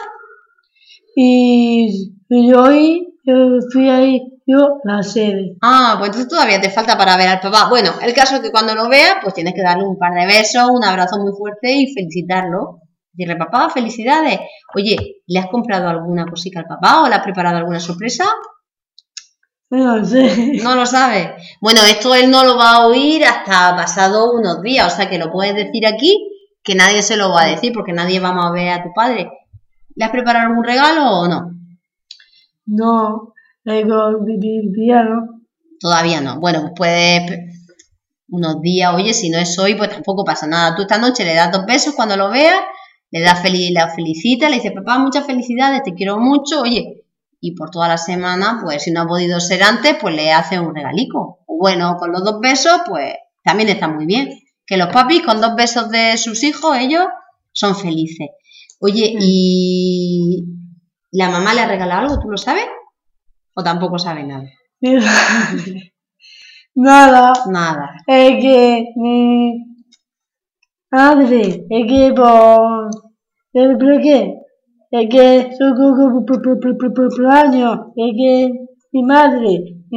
Y, y hoy yo fui ahí, yo la sede. Ah, pues entonces todavía te falta para ver al papá. Bueno, el caso es que cuando lo veas, pues tienes que darle un par de besos, un abrazo muy fuerte y felicitarlo. Decirle, papá, felicidades. Oye, ¿le has comprado alguna cosita al papá o le has preparado alguna sorpresa? No sé. No lo sabes. Bueno, esto él no lo va a oír hasta pasado unos días, o sea que lo puedes decir aquí, que nadie se lo va a decir porque nadie va a ver a tu padre. ¿Le has preparado algún regalo o no? No, luego vivir piano. Todavía no. Bueno, pues puedes unos días, oye, si no es hoy, pues tampoco pasa nada. Tú esta noche le das dos besos cuando lo veas, le das feliz, la felicita, le dices, papá, muchas felicidades, te quiero mucho, oye, y por toda la semana, pues si no ha podido ser antes, pues le haces un regalico. O bueno, con los dos besos, pues también está muy bien. Que los papis con dos besos de sus hijos, ellos son felices. Oye, ¿y la mamá le ha regalado algo? ¿Tú lo sabes? ¿O tampoco sabe nada? Nada, Nada. es que mi madre, es que por... ¿Pero qué? Es que su cumpleaños, es que mi madre, mi,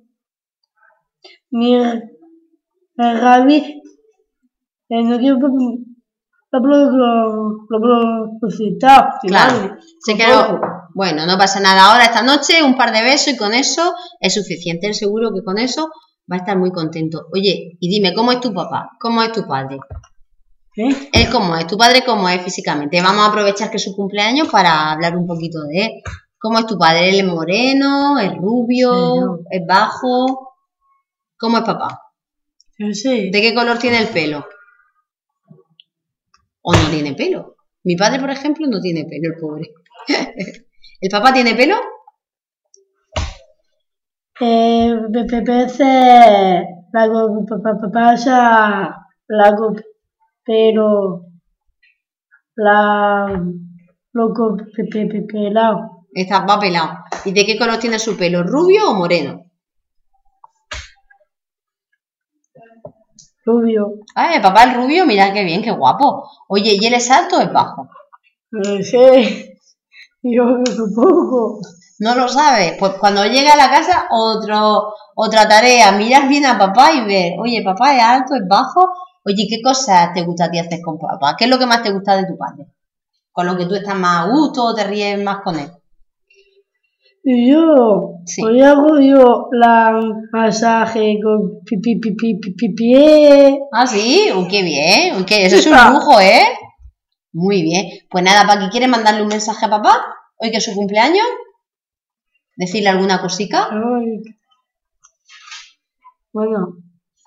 mi, el Javi, el no quiero lo lo lo lo citado, Claro, se quedó. Bueno, no pasa nada. Ahora esta noche un par de besos y con eso es suficiente. Él seguro que con eso va a estar muy contento. Oye, y dime, ¿cómo es tu papá? ¿Cómo es tu padre? ¿Eh? Él cómo es, tu padre cómo es físicamente. Vamos a aprovechar que es su cumpleaños para hablar un poquito de él. ¿Cómo es tu padre? ¿Él es moreno? ¿Es rubio? Sí, yo. ¿Es bajo? ¿Cómo es papá? Yo sé. ¿De qué color tiene el pelo? ¿O no tiene pelo? Mi padre, por ejemplo, no tiene pelo, el pobre. ¿El papá tiene pelo? Eh, me me parece la co- pa- pa- pa- pasa la co- pero la lo co- pe- pe- pe- pelado. Está, va pelado. ¿Y de qué color tiene su pelo? ¿Rubio o moreno? Rubio. Ah, el papá es rubio, mira qué bien, qué guapo. Oye, ¿y él es alto o es bajo? No sé. Yo tampoco. No lo sabes. Pues cuando llegue a la casa, otro, otra tarea, mirar bien a papá y ver, oye, papá es alto, es bajo. Oye, ¿qué cosas te gusta a ti hacer con papá? ¿Qué es lo que más te gusta de tu padre? Con lo que tú estás más a gusto o te ríes más con él. Y yo, Sí. hoy hago yo la masaje con pi, pi, pi, pi, pi, pi- pie. Ah, sí, uy, qué bien, uy, qué, eso es un Ah. lujo, ¿eh? Muy bien. Pues nada, Paqui, ¿quieres mandarle un mensaje a papá? Hoy que es su cumpleaños. ¿Decirle alguna cosica? Ay. Bueno,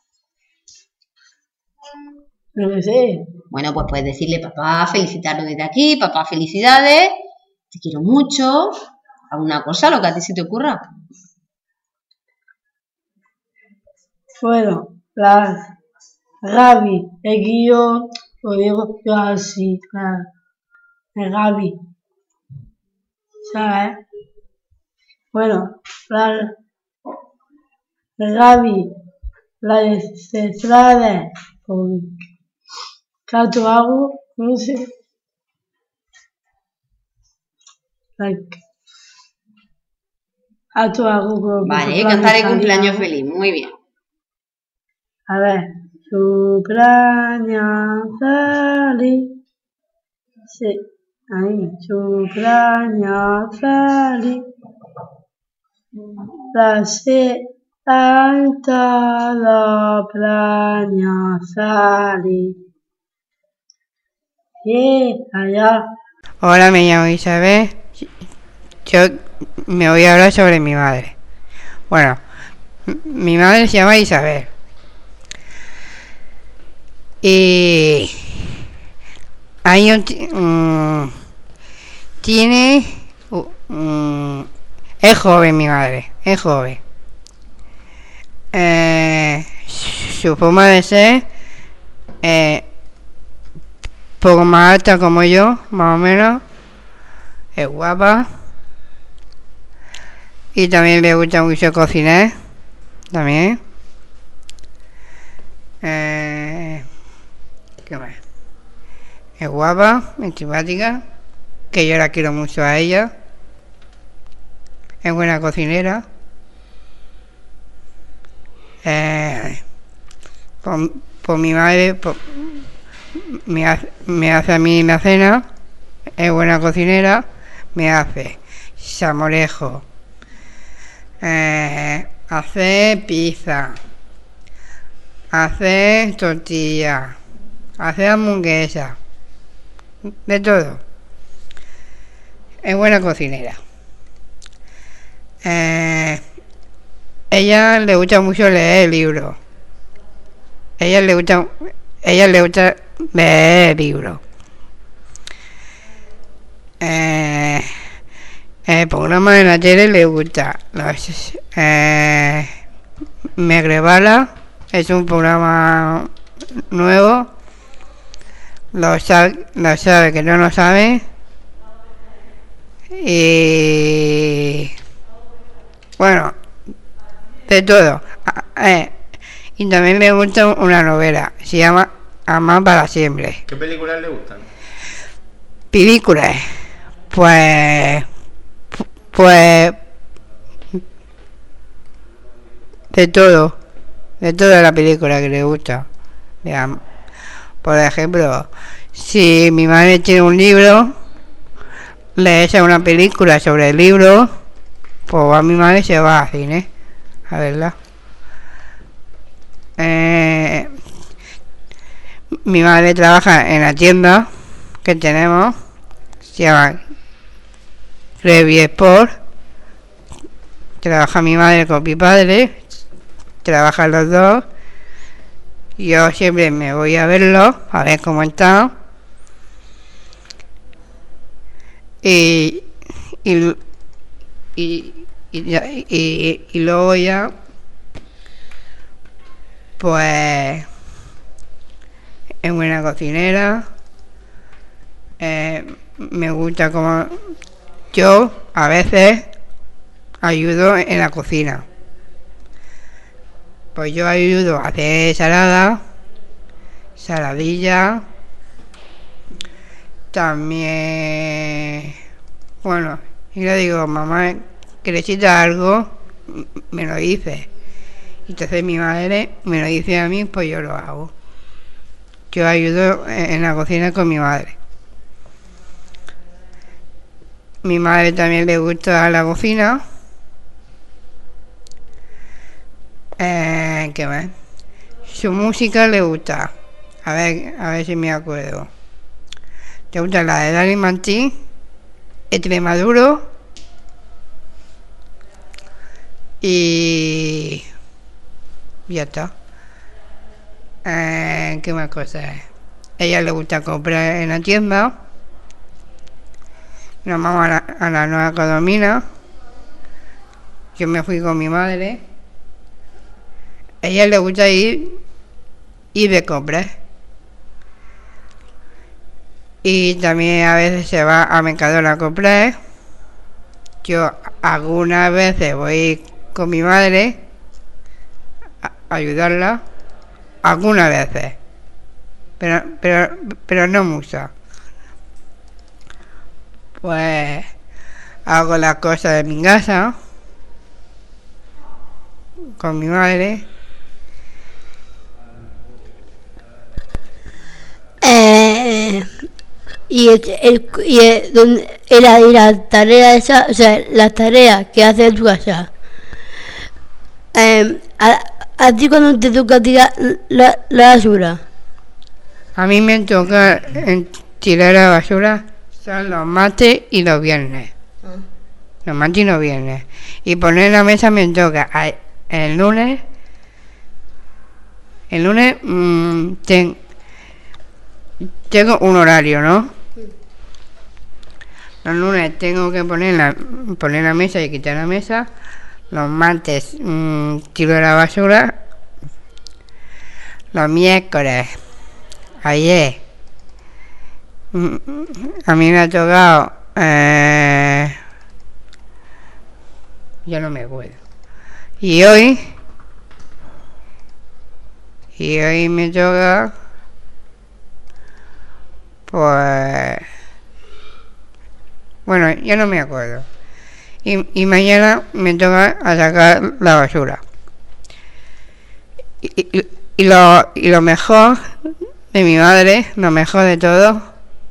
no lo sé. Bueno, pues puedes decirle, papá, felicitarlo desde aquí, papá, felicidades, te quiero mucho, alguna cosa, lo que a ti se te ocurra. Bueno, la Gaby, el guión, lo digo yo así, la, la Gaby. ¿Sabes? Bueno, la, la Gaby, la descentrada, con tanto hago, no sé. Like, a tu hago con Vale, con cantaré con- cumpleaños feliz, muy bien. A ver, cumpleaños feliz. Sí, ahí, cumpleaños feliz. La se alta la plaña feliz. Sí, allá. Hola, me llamo Isabel. Yo me voy a hablar sobre mi madre. Bueno, m- mi madre se llama Isabel. Y año ti- mm, tiene uh, mm, es joven mi madre, es joven. Eh, su forma de ser eh, poco más alta como yo, más o menos. Es guapa. Y también le gusta mucho cocinar. También. Eh, ¿Qué más? Es guapa, es simpática. Que yo la quiero mucho a ella. Es buena cocinera. Eh, por, por mi madre por- me, hace, me hace a mí la cena. Es buena cocinera. Me hace salmorejo. Eh, hace pizza. Hace tortilla. Hace hamburguesa. De todo. Es buena cocinera. Eh, ella le gusta mucho leer libros. Ella le gusta, ella le gusta leer libros. Eh, el programa de la tele le gusta. Los, eh, Me Rebala es un programa nuevo. Lo sabe, lo sabe que no lo sabe. Y bueno, de todo. Ah, eh, y también le gusta una novela, se llama Amar para siempre. ¿Qué películas le gustan? Películas, pues, pues, de todo, de toda la película que le gusta. Vean, por ejemplo, si mi madre tiene un libro, le echa una película sobre el libro, pues a mi madre se va al cine a verla. Eh, mi madre trabaja en la tienda que tenemos, se llama Revi Sport. Trabaja mi madre con mi padre, trabajan los dos. Yo siempre me voy a verlo, a ver cómo está. Y y, y, y, y, y luego ya pues es buena cocinera. Eh, me gusta como yo a veces ayudo en la cocina. Pues yo ayudo a hacer ensalada, saladilla. También, bueno, y le digo, mamá, que necesita algo, me lo dice. Entonces mi madre me lo dice a mí, pues yo lo hago. Yo ayudo en la cocina con mi madre. mi madre también le gusta la cocina. Eh, ¿Qué más? Su música le gusta. A ver, a ver si me acuerdo. ¿Te gusta la de Dani Martín? Extremaduro. Y ya está. Eh, ¿Qué más cosas? A ella le gusta comprar en la tienda. Nos vamos a la, a la Nueva Condomina. Yo me fui con mi madre. A ella le gusta ir ir de compras. Y también a veces se va a Mercadona a comprar. Yo algunas veces voy con mi madre a ayudarla. Algunas veces. Pero, pero, pero no muchas. Pues hago las cosas de mi casa con mi madre. Eh, y el, el, y el, donde, y la, y la tarea esa, o sea, las tareas que haces en tu casa. Eh, a, a ti cuando te toca tirar la, la basura. A mí me toca en tirar la basura son los martes y los viernes. Ah. Los martes y los viernes. Y poner la mesa me toca el lunes. El lunes mmm, ten, tengo un horario, ¿no? Los lunes tengo que poner la, poner la mesa y quitar la mesa. Los martes mmm, tiro la basura. Los miércoles, ayer, mmm, a mí me ha tocado, eh, ya no me acuerdo. Y hoy, y hoy me toca, pues, bueno, ya no me acuerdo. Y, y mañana me toca a sacar la basura. Y, y, y, lo, y lo mejor de mi madre, lo mejor de todo,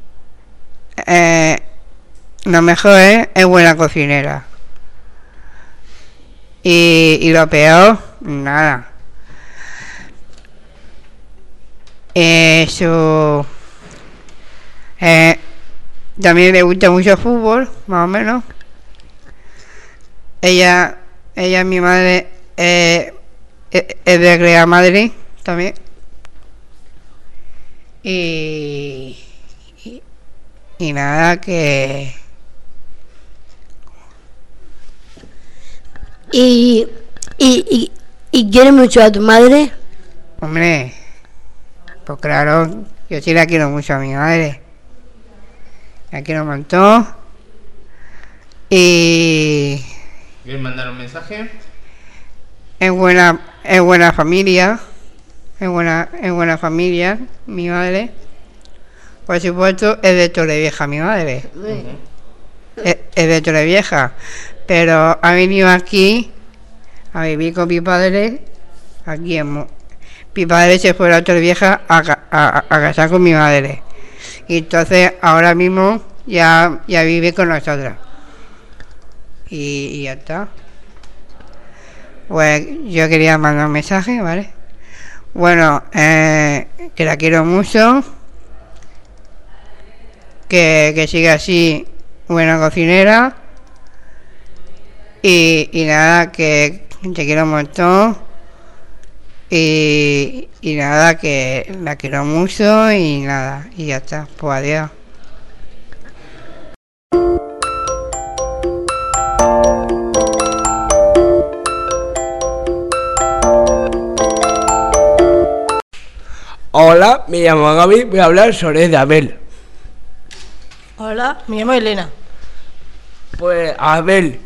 eh, lo mejor es, es buena cocinera. Y, y lo peor, nada. Eh, su, eh, también le gusta mucho el fútbol, más o menos. Ella, ella, mi madre, eh, es de Real Madrid también. Y, y, y nada, que... ¿Y, y, y, y quieres mucho a tu madre? Hombre, pues claro, yo sí la quiero mucho a mi madre. La quiero un montón. Y... ¿Quieres mandar un mensaje? Es buena, es buena familia. Es buena, es buena familia, mi madre. Por supuesto, es de Torrevieja, mi madre. Uh-huh. Es, es de Torrevieja. Pero ha venido aquí a vivir con mi padre. Aquí en Mo- mi padre se fue a Torrevieja a, a, a, a casar con mi madre. Y entonces ahora mismo ya, ya vive con nosotros. Y, y ya está. Pues yo quería mandar un mensaje, ¿vale? Bueno, eh, que la quiero mucho. Que, que siga así, buena cocinera. Y, y nada, que te quiero un montón. Y, y nada, que la quiero mucho y nada, y ya está. Pues adiós. Hola, me llamo Gaby, voy a hablar sobre Abel. Hola, me llamo Elena. Pues Abel,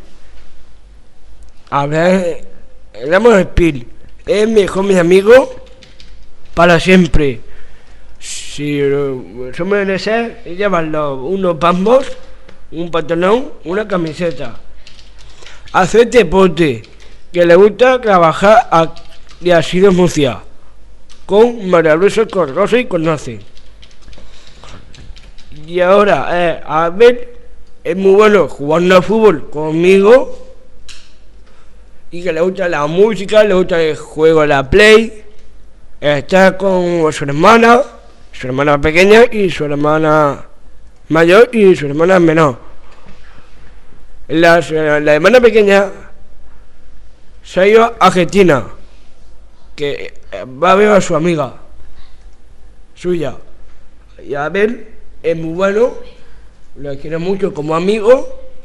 Abel, el amor Spil, es mi mejor mi amigo para siempre. Si somos de ser, llevarlo unos bambos, un pantalón, una camiseta. Hacer deporte, que le gusta trabajar a, y ha sido Murcia. Con maravilloso Corroso y conoce. Y ahora, eh, a ver, es muy bueno jugando al fútbol conmigo y que le gusta la música, le gusta el juego de la Play, está con su hermana, su hermana pequeña y su hermana mayor y su hermana menor. La, la hermana pequeña se ha ido a Argentina, que va a ver a su amiga suya. Y a ver, es muy bueno, lo quiere mucho como amigo.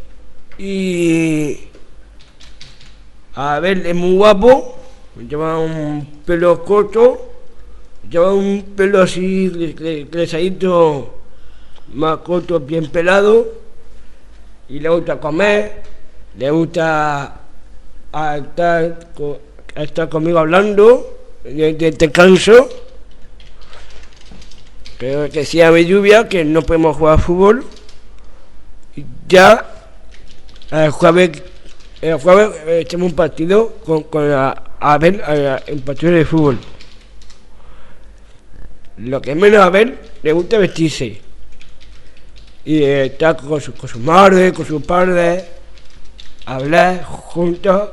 Y a ver, es muy guapo, lleva un pelo corto, lleva un pelo así cresadito, más corto, bien pelado. Y le gusta comer, le gusta a estar, a estar conmigo hablando, de, de descanso. Creo que si hay lluvia, que no podemos jugar fútbol. Y ya el jueves, el jueves echamos un partido con, con la, a ver a, un partido de fútbol. Lo que menos a ver, le gusta vestirse. Y está con su, con su madre, con su padre, hablar juntos.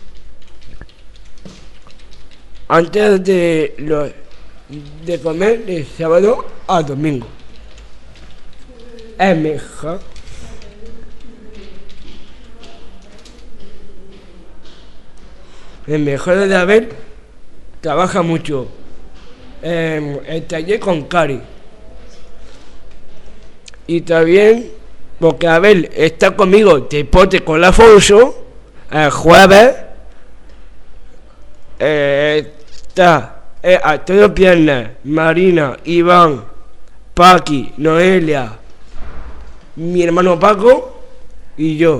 Antes de, lo, de comer de sábado a domingo. Es mejor. El mejor de Abel trabaja mucho en el taller con Cari. Y también porque Abel está conmigo deporte con Alfonso el jueves. Eh, está eh, Antonio Piernas, Marina, Iván, Paqui, Noelia, mi hermano Paco y yo.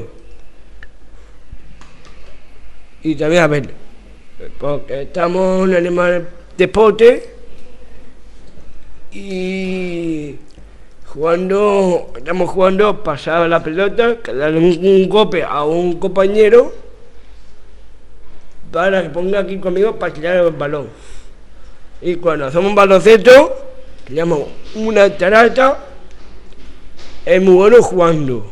Y también Abel, porque estamos en el deporte y jugando, estamos jugando, pasar la pelota, darle un, un golpe a un compañero para que ponga aquí conmigo para tirar el balón. Y cuando hacemos un baloncesto, tiramos una tarata, es muy bueno jugando.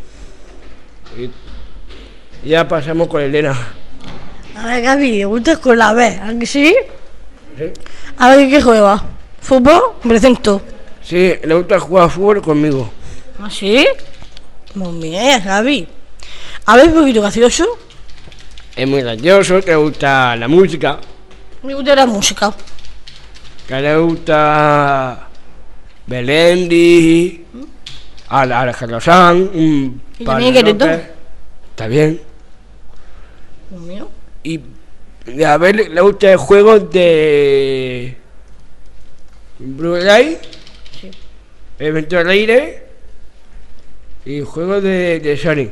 Y ya pasamos con Elena. A ver, Gaby, ¿te gusta con la B? ¿A que sí? ¿Sí? A ver, ¿qué juega? ¿Fútbol? Presento. Sí, le gusta jugar fútbol conmigo. ¿Ah, sí? Muy bien, Gaby. A ver, un poquito gracioso. Es muy gracioso, que le gusta la música. Me gusta la música. Que le gusta Belendi, ¿Mm? Alejandro Sanz, un ¿Y también Quereto? Está bien. Dios mío. Y a ver, le gusta el juego de Brunei, sí. Evento del aire y juego de, de Sonic.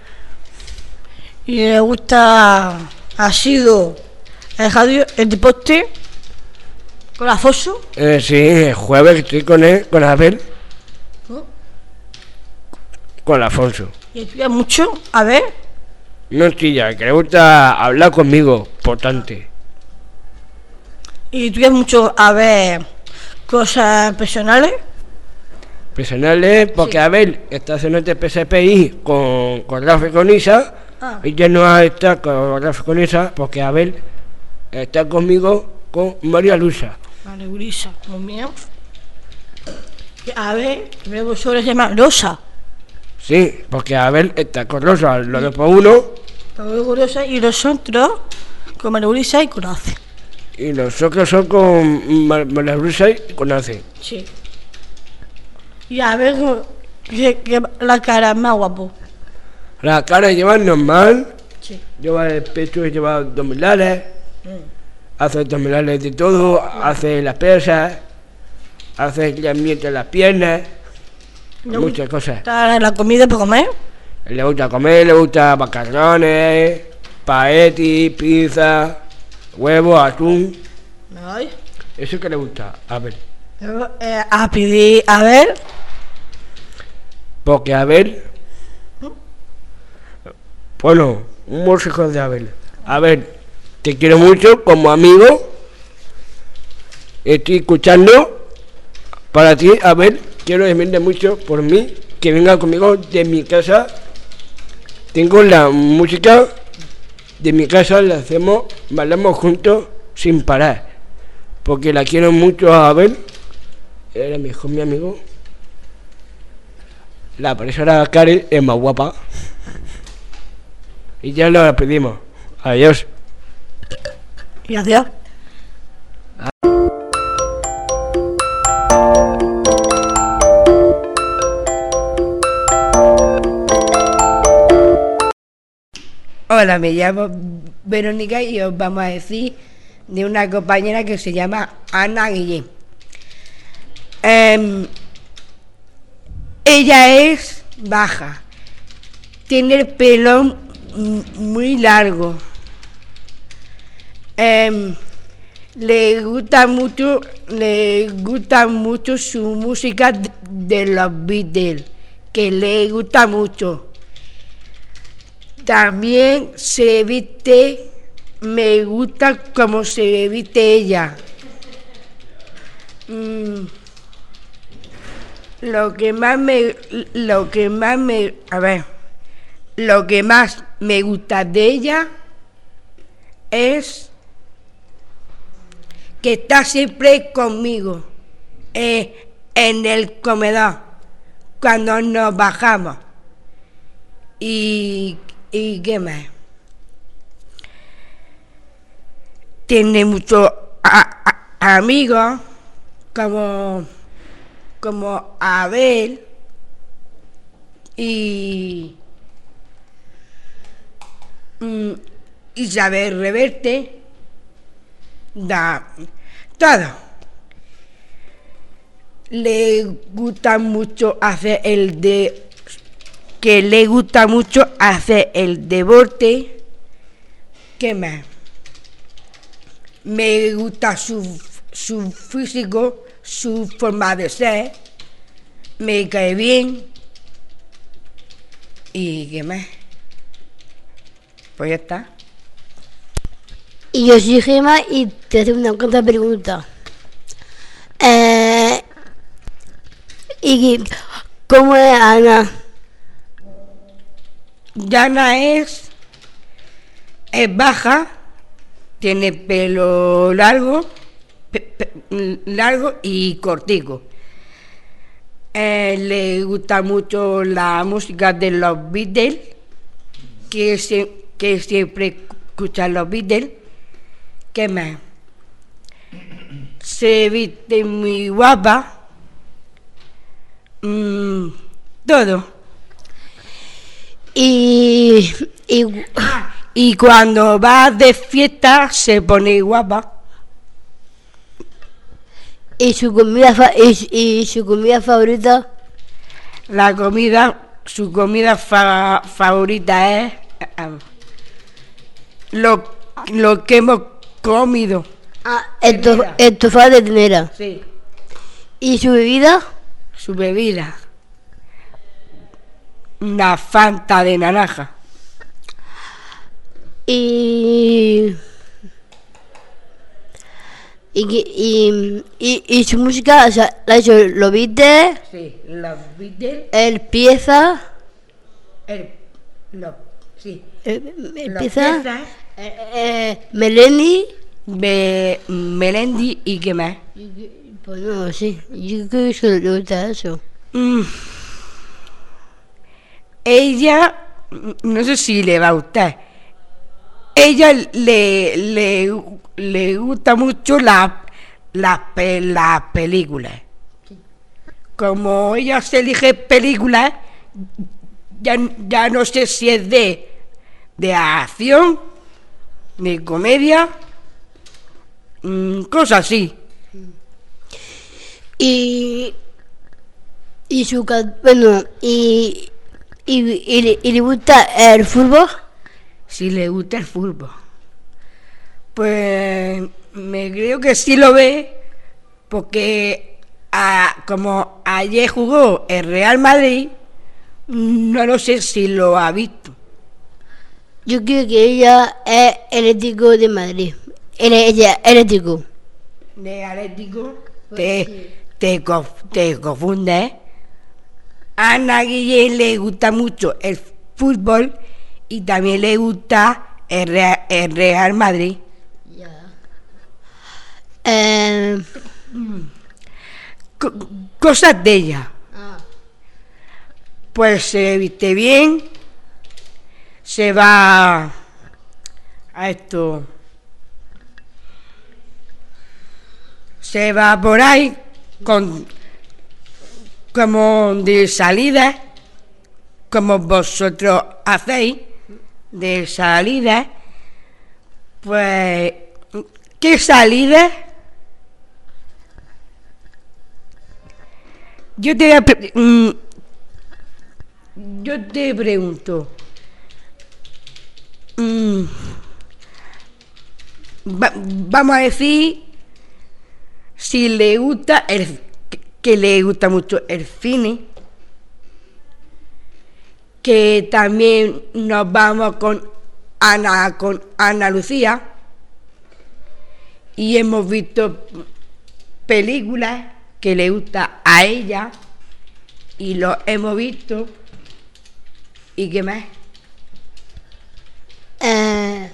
Y le gusta, ha sido el radio, el deporte con Alfonso. Eh, sí, el jueves que estoy con él, con Abel. ¿Oh? Con Alfonso. ¿Y estudia mucho? A ver. No estudia, que le gusta hablar conmigo, importante. ¿Y estudias mucho a ver cosas personales? Personales, porque sí. Abel está haciendo este P S P I con, con Rafa y con Isa. Ah. Y ya no va a estar con Rafa y con Isa, porque Abel está conmigo con María Luisa. María Luisa, muy bien. A ver, mi profesora se llama Rosa. Sí, porque Abel está con Rosa, lo de por uno. Con Rosa y los otros con María Luisa y con Ace. Y los otros son con María Luisa y con Ace. Sí. Y a ver, que, que la cara es más guapo. La cara lleva normal. Sí. Lleva el pecho, lleva abdominales. Mm. Hace abdominales de todo, hace las pesas, hace estiramiento de las piernas, muchas cosas. ¿Está la comida para comer? Le gusta comer, le gusta macarrones, espagueti, pizza, huevos, atún. Ay. Eso que le gusta, a ver. Eh, a pedir, a ver. Porque a ver. ¿Mm? Bueno, un consejo de Abel. A ver. Te quiero mucho como amigo. Estoy escuchando para ti, a ver, quiero decirte mucho por mí, que venga conmigo de mi casa tengo la música de mi casa, la hacemos, bailamos juntos sin parar. Porque la quiero mucho a Abel. Era mejor mi amigo. La profesora Karen es más guapa. Y ya lo pedimos. Adiós. Gracias. Hola, me llamo Verónica y os vamos a decir de una compañera que se llama Ana Guillén. Eh, ella es baja, tiene el pelo muy largo, eh, le gusta mucho, le gusta mucho su música de los Beatles, que le gusta mucho. También se viste, me gusta cómo se viste ella. Mm, lo que más me, lo que más me, a ver, lo que más me gusta de ella es que está siempre conmigo, eh, en el comedor, cuando nos bajamos. Y ¿Y qué más? Tiene muchos amigos como, como Abel y mm, Isabel Reverte, da todo. Le gusta mucho hacer el de que le gusta mucho hacer el deporte. ¿Qué más? Me gusta su, su físico, su forma de ser, me cae bien. ¿Y qué más? Pues ya está. Y yo soy Gema y te hago una corta pregunta. Eh, ¿Y cómo es Ana? Ana es, es baja, tiene pelo largo, pe, pe, largo y cortico. Eh, le gusta mucho la música de los Beatles, que, se, que siempre escucha los Beatles. ¿Qué más? Se viste muy guapa. Mm, todo. Y, y, y cuando va de fiesta se pone guapa. ¿Y su comida fa y, y su comida favorita? La comida, su comida fa favorita es uh, lo, lo que hemos comido. Ah, esto, estofado de ternera. Sí. ¿Y su bebida? Su bebida. Una Fanta de naranja. Y y, y, y, y su música, o sea, la ha hecho los Beatles. Sí, los Beatles. El pieza. El, lo, sí. El, el pieza. Eh, eh, Melendi. Be, Melendi y qué más. Pues no, sí. Yo creo que solo le gusta eso. Mm. Ella, no sé si le va a gustar, ella le, le, le gusta mucho la, la, la película. Como ella se elige películas, ya, ya no sé si es de, de acción, de comedia, mmm, cosas así. Y, y su, bueno, y... ¿Y, y, ¿Y le gusta el fútbol? Sí, le gusta el fútbol. Pues me creo que sí lo ve, porque a, como ayer jugó el Real Madrid, no lo sé si lo ha visto. Yo creo que ella es Atlético de Madrid. Ella es Atlético. De Atlético, pues te, sí. te, te confundes. A Ana Guillén le gusta mucho el fútbol y también le gusta el Real, el Real Madrid. Eh, Co- cosas de ella. ah, Pues se viste bien, se va a esto, se va por ahí con como de salida, como vosotros hacéis de salida. Pues ¿qué salida? Yo te voy a pre- mm, yo te pregunto, mm, va- vamos a decir si le gusta el que le gusta mucho el cine, que también nos vamos con Ana con Ana Lucía y hemos visto películas que le gusta a ella y lo hemos visto. ¿Y qué más? eh,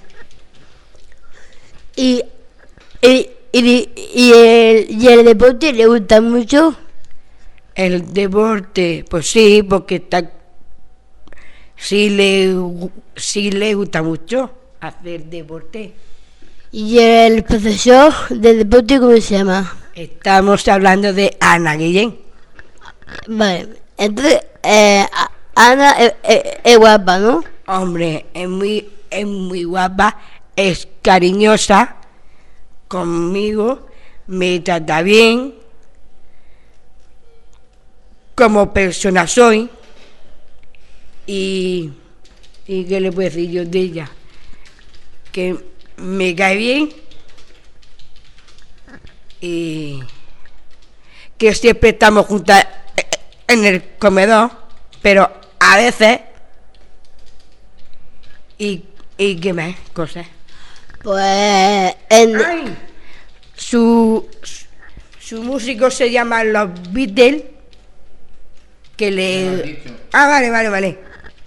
y, y, y, y el, y el deporte le gusta mucho. El deporte, pues sí, porque está, sí le, gu- sí le gusta mucho hacer deporte. Y el profesor de deporte, ¿cómo se llama? Estamos hablando de Ana Guillén. Vale, entonces, eh, a- Ana es, es- es guapa, ¿no? Hombre, es muy, es muy guapa, es cariñosa conmigo, me trata bien, como persona soy, y, y ¿qué le puedo decir yo de ella? Que me cae bien y que siempre estamos juntas en el comedor, pero a veces y, y qué más cosas. Pues en, Ay, su, su músico se llama Los Beatles, que le... Ah, vale, vale, vale.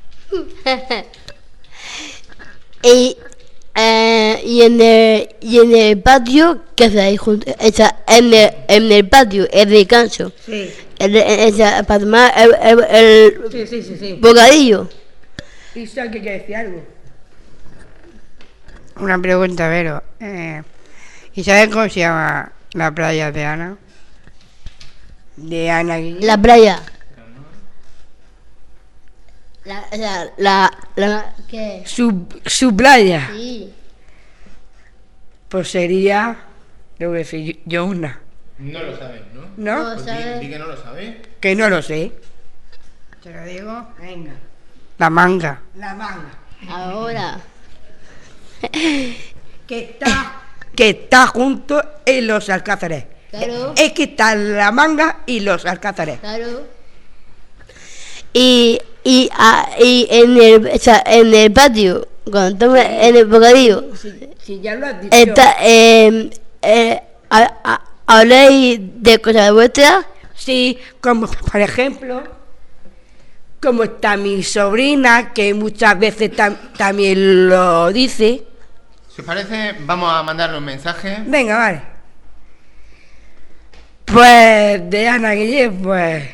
y, eh, y en el y en el patio, ¿qué hacéis juntos? O sea, en el, en el patio, el descanso. Sí. El, el- o sea, para tomar el, el, el Sí, sí, sí, sí. bocadillo. Isa, que quiere decir algo. Una pregunta, Vero. Eh, ¿Y sabes cómo se llama la playa de Ana? De Ana Guillén. La playa. La, o sea, la, la, ¿qué? Su, su playa, Sí. pues sería, le voy a decir yo una, No lo sabes, ¿no? ¿no? No. Pues di, ¿sabes? di que no lo sabes. Que no lo sé. Te lo digo, venga. La manga. La manga. Ahora. Que está, que está junto en los alcázares. Claro. Es que está la manga y los alcázares. Claro. Y, y, ah, y en el, o sea, en el patio, cuando estamos en el bocadillo, Si, si ya lo has dicho. está, eh, eh, ha- ha- habláis de cosas vuestras. Sí, como por ejemplo, como está mi sobrina, que muchas veces tam- también lo dice. Si os parece, vamos a mandarle un mensaje. Venga, vale. Pues de Ana Guillén, pues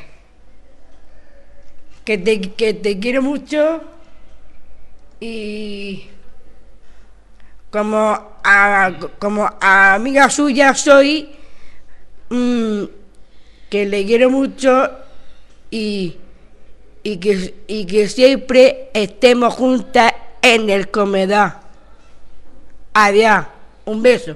que te, que te quiero mucho y como a, como amiga suya soy, mm, que le quiero mucho y, y, que, y que siempre estemos juntas en el comedor. Adiós, un beso.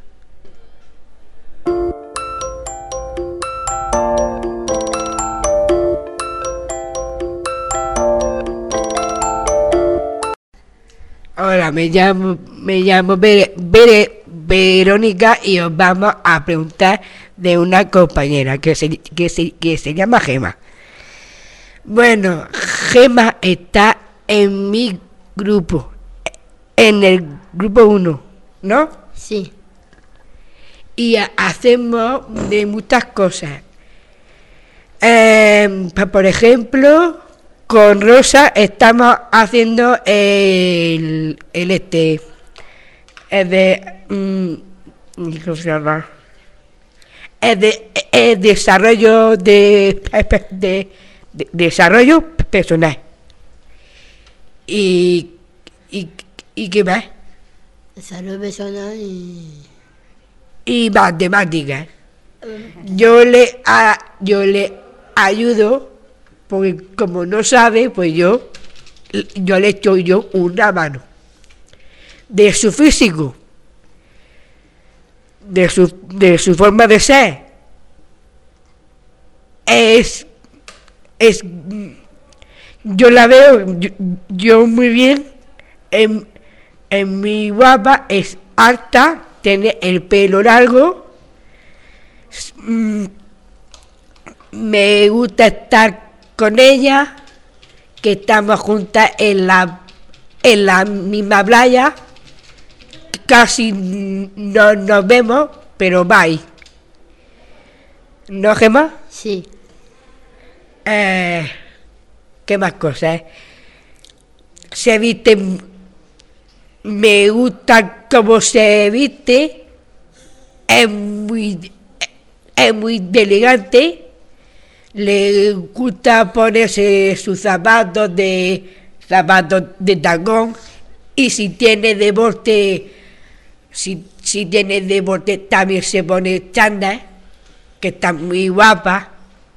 Hola, me llamo, me llamo Bere- Bere- Verónica y os vamos a preguntar de una compañera que se, que se, que se llama Gema. Bueno, Gema está en mi grupo, en el grupo uno, ¿no? Sí. Y ha- hacemos de muchas cosas. Eh, pa- por ejemplo, con Rosa estamos haciendo el, el este, el de, mm, ¿cómo se llama? El de el desarrollo de, de, de desarrollo personal. Y, y, y ¿qué más? Desarrollo personal y... Y matemáticas. Yo le, a, yo le ayudo, porque como no sabe, pues yo, yo le echo yo una mano. De su físico, de su, de su forma de ser, es, es, yo la veo, yo, yo muy bien, en, en mi guapa, es alta, tiene el pelo largo, mm, me gusta estar con ella, que estamos juntas en la, en la misma playa, casi no nos vemos, pero bye. ¿No, Gemma? Sí. Eh, ¿Qué más cosas? Se viste, me gusta cómo se viste, es muy, es muy elegante, le gusta ponerse sus zapatos de zapatos de tacón, y si tiene deporte, si, si tiene deporte también se pone chándal, que está muy guapa,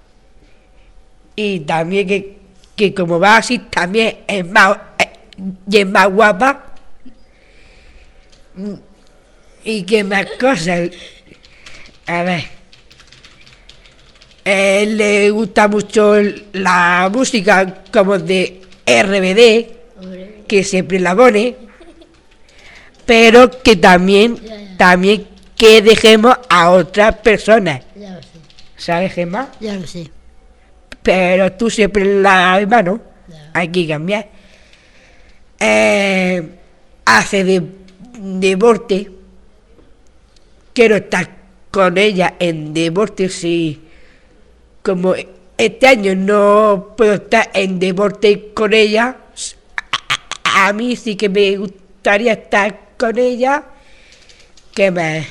y también que, que como va así también es más, y es más guapa. ¿Y qué más cosas? A ver, eh, le gusta mucho la música como de R B D, que siempre la pone, pero que también, también que dejemos a otras personas. Ya lo sé. ¿Sabes, Gemma? Ya lo sé. Pero tú siempre la hermano, hay que cambiar. Eh, hace de deporte, quiero estar con ella en deporte, si como este año no puedo estar en deporte con ella, a, a mí sí que me gustaría estar con ella, que me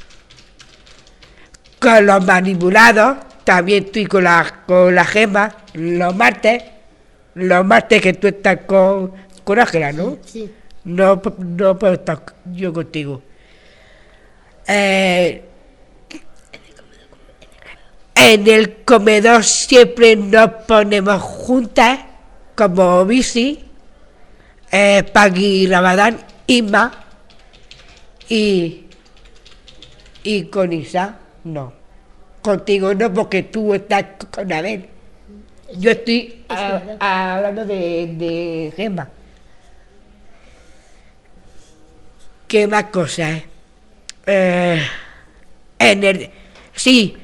con los manipulados, también estoy con la con la Gemma, los martes, los martes que tú estás con, con Ángela, ¿no? Sí. No, no puedo estar yo contigo. Eh, en el comedor siempre nos ponemos juntas, como bici, eh, Paqui, Ramadán, Isma, y, y con Isa, no. Contigo no, porque tú estás con Abel. Yo estoy a, a, hablando de, de Gemma. ¿Qué más cosas? Eh, en el, sí,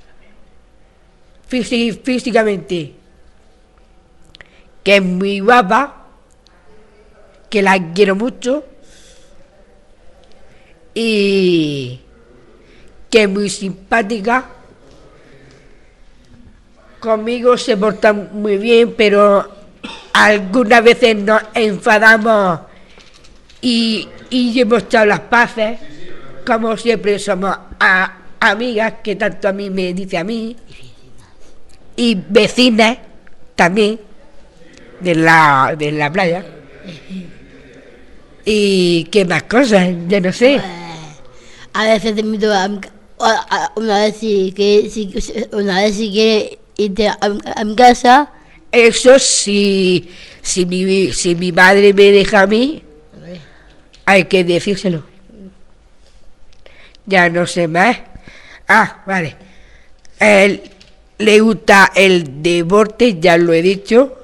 físi, físicamente, que es muy guapa, que la quiero mucho, y que es muy simpática. Conmigo se porta muy bien, pero algunas veces nos enfadamos y, y hemos echado las paces. Como siempre somos a, amigas, que tanto a mí me dice a mí, y vecinas también de la, de la playa. Y qué más cosas, yo no sé. A veces te invito a, a, a una vez si que si, una vez si quiere irte a, a mi casa. Eso sí, si mi si mi madre me deja a mí, hay que decírselo. Ya no sé más. Ah, vale. Él le gusta el deporte, ya lo he dicho.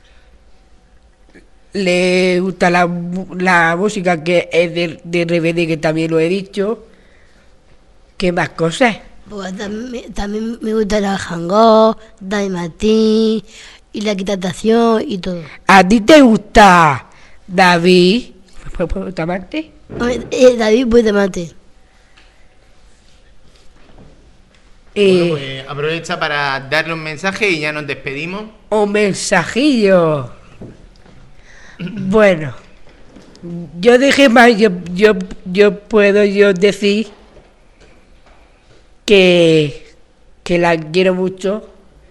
Le gusta la, la música, que es de, de R B D, que también lo he dicho. ¿Qué más cosas? Pues también, también me gusta el jango, David Martín y la equitación y todo. ¿A ti te gusta David Bustamante? Eh, David Bustamante. Y Bueno, pues aprovecha para darle un mensaje y ya nos despedimos. un mensajillo. Bueno, yo dije más, yo, yo, yo puedo yo decir que, que la quiero mucho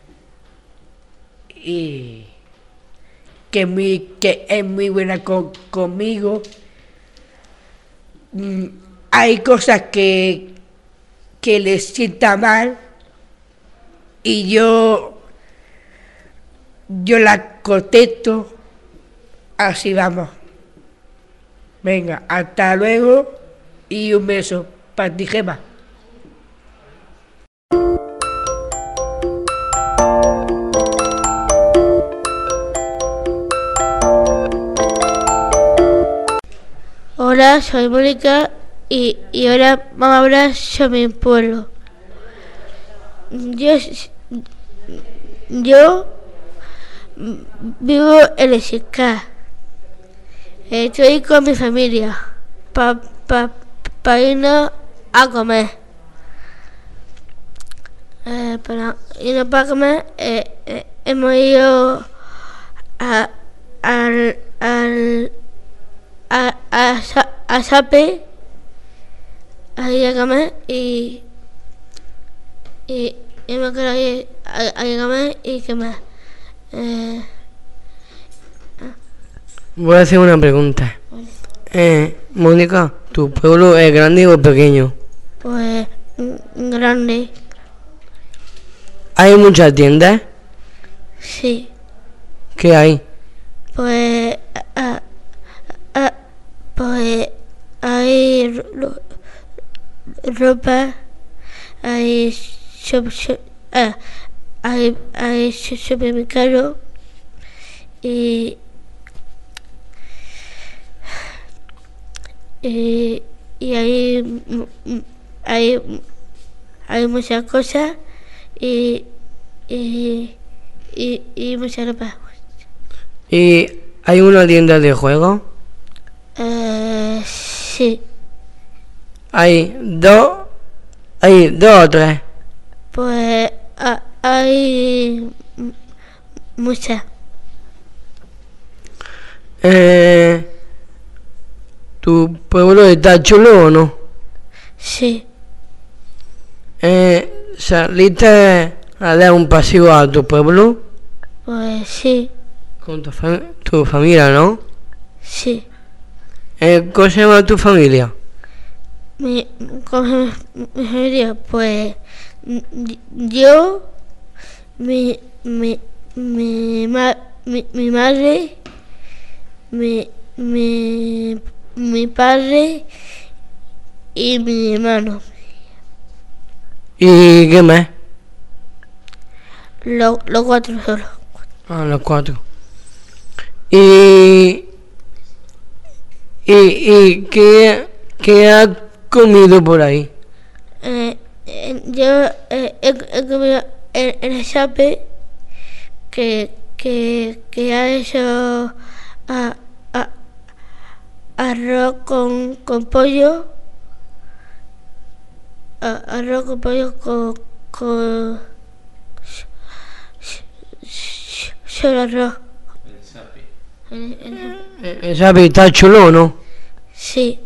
y que, es muy, que es muy buena con, conmigo. Mm, hay cosas que, que le sienta mal y yo, yo la contesto. Así vamos. Venga, hasta luego y un beso para ti, Gemma. Hola, soy Mónica y, y ahora vamos a hablar sobre mi pueblo. Yo, yo vivo en el Xiscar. Estoy con mi familia para pa, pa irnos a comer. Eh, para irnos para comer eh, eh, hemos ido a, al, al, a, a, a Sape a ir a comer y, y hemos quedado ahí a, a ir a comer y qué más. Eh, Voy a hacer una pregunta. Eh, Mónica, ¿tu pueblo es grande o pequeño? Pues grande. ¿Hay muchas tiendas? Sí. ¿Qué hay? Pues, a, a, pues hay ro, ropa, hay shop, shop, ah, hay, hay supermercado y y, y hay, hay, hay muchas cosas y, y, y, y mucha ropa. ¿Y hay una tienda de juegos? Eh, sí. Hay dos, hay dos o tres. Pues a, hay muchas. Eh, ¿Tu pueblo está chulo o no? Sí. Eh, ¿Saliste a dar un paseo a tu pueblo? Pues sí. Con tu, fam tu familia, ¿no? Sí. Eh, ¿Cómo se llama tu familia? Mi, ¿cómo se llama mi familia? Pues yo, mi, mi, mi, ma, mi, mi madre, mi, mi, mi padre y mi hermano. ¿Y qué más? Los lo cuatro solo. Ah, los cuatro. ¿Y, y, y qué, qué has comido por ahí? Eh, eh, yo eh, he, he comido en, en el Sape que, que, que ha hecho a, a, arroz con, con pollo, a, arroz con pollo con, con solo arroz. El Sape. El, el, ¿El Sape está chulo o no? Sí.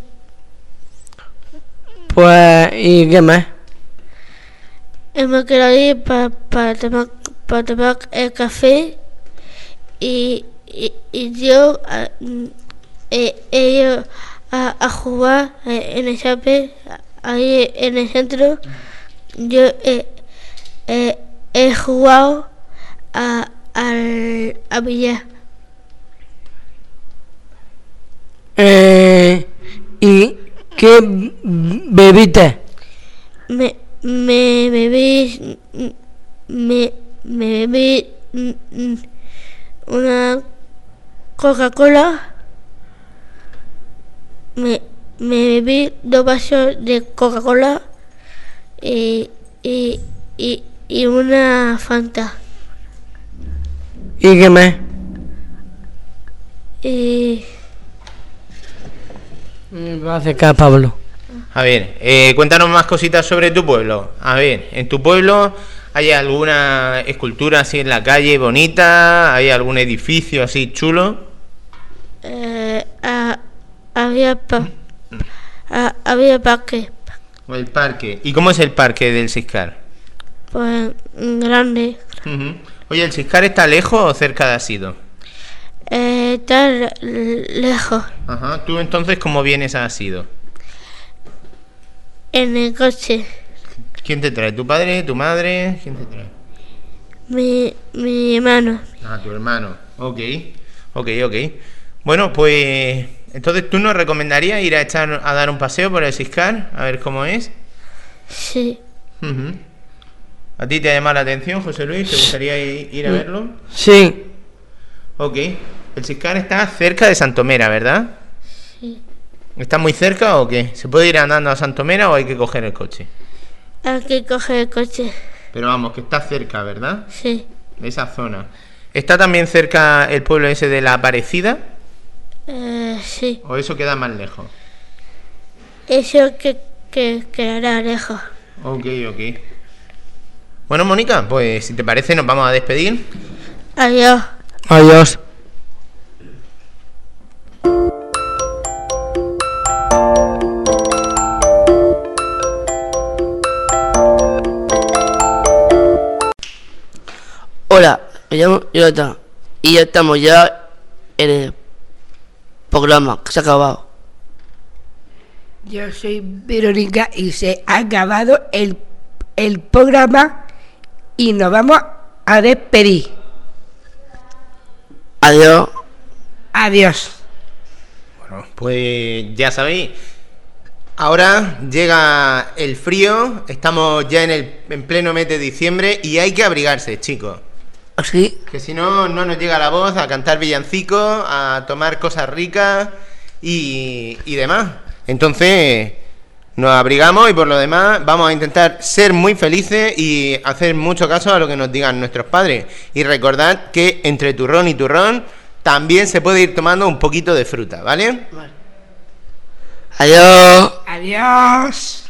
Pues, ¿y qué más? Hemos quedado ahí para pa tomar, pa tomar el café y, y, y yo eh, he ido a, a jugar en el Sape, ahí en el centro. Yo eh, eh, he jugado a, al, a billar. Eh, ¿Y qué bebiste? Me, me bebí, me, me bebí una Coca-Cola, me, me bebí dos vasos de Coca-Cola y, y, y, y una Fanta. ¿Y qué más? Y... Me va a acercar Pablo. A A ver, eh, cuéntanos más cositas sobre tu pueblo. A ver, en tu pueblo hay alguna escultura así en la calle bonita, hay algún edificio así chulo. Eh, ah, había pa, ah, había parque, O el parque. ¿Y cómo es el parque del Siscar? pues grande. Uh-huh. Oye, ¿el Siscar está lejos o cerca de Asido? Eh, está le- lejos, Ajá. ¿Tú entonces cómo vienes a Asido? en el coche. ¿Quién te trae? ¿Tu padre? ¿Tu madre? ¿Quién te trae? Mi, mi hermano. Ah, tu hermano. Ok, ok, ok. Bueno, pues entonces tú nos recomendarías ir a echar a dar un paseo por el Siscar, a ver cómo es. Sí, Ujú. ¿A ti te ha llamado la atención, José Luis? ¿Te gustaría i- ir a verlo? Sí. Ok. El Siscar está cerca de Santomera, ¿verdad? sí. ¿Está muy cerca o qué? ¿Se puede ir andando a Santomera o hay que coger el coche? Hay que coger el coche. Pero vamos, que está cerca, ¿verdad? Sí, De esa zona. ¿Está también cerca el pueblo ese de La Aparecida? eh, sí. ¿O eso queda más lejos? Eso que, que quedará lejos. Ok, ok. Bueno, Mónica, pues si te parece nos vamos a despedir. Adiós. Adiós. Hola, me llamo Jonathan y ya estamos ya en el programa que se ha acabado. Yo soy Verónica y se ha acabado el, el programa y nos vamos a despedir. Adiós. Adiós. Bueno, pues ya sabéis. Ahora llega el frío, estamos ya en el en pleno mes de diciembre y hay que abrigarse, chicos. ¿Así? Que si no, no nos llega la voz a cantar villancicos, a tomar cosas ricas y, y demás. Entonces, nos abrigamos y por lo demás vamos a intentar ser muy felices y hacer mucho caso a lo que nos digan nuestros padres. Y recordad que entre turrón y turrón también se puede ir tomando un poquito de fruta, ¿vale? Adiós. Adiós.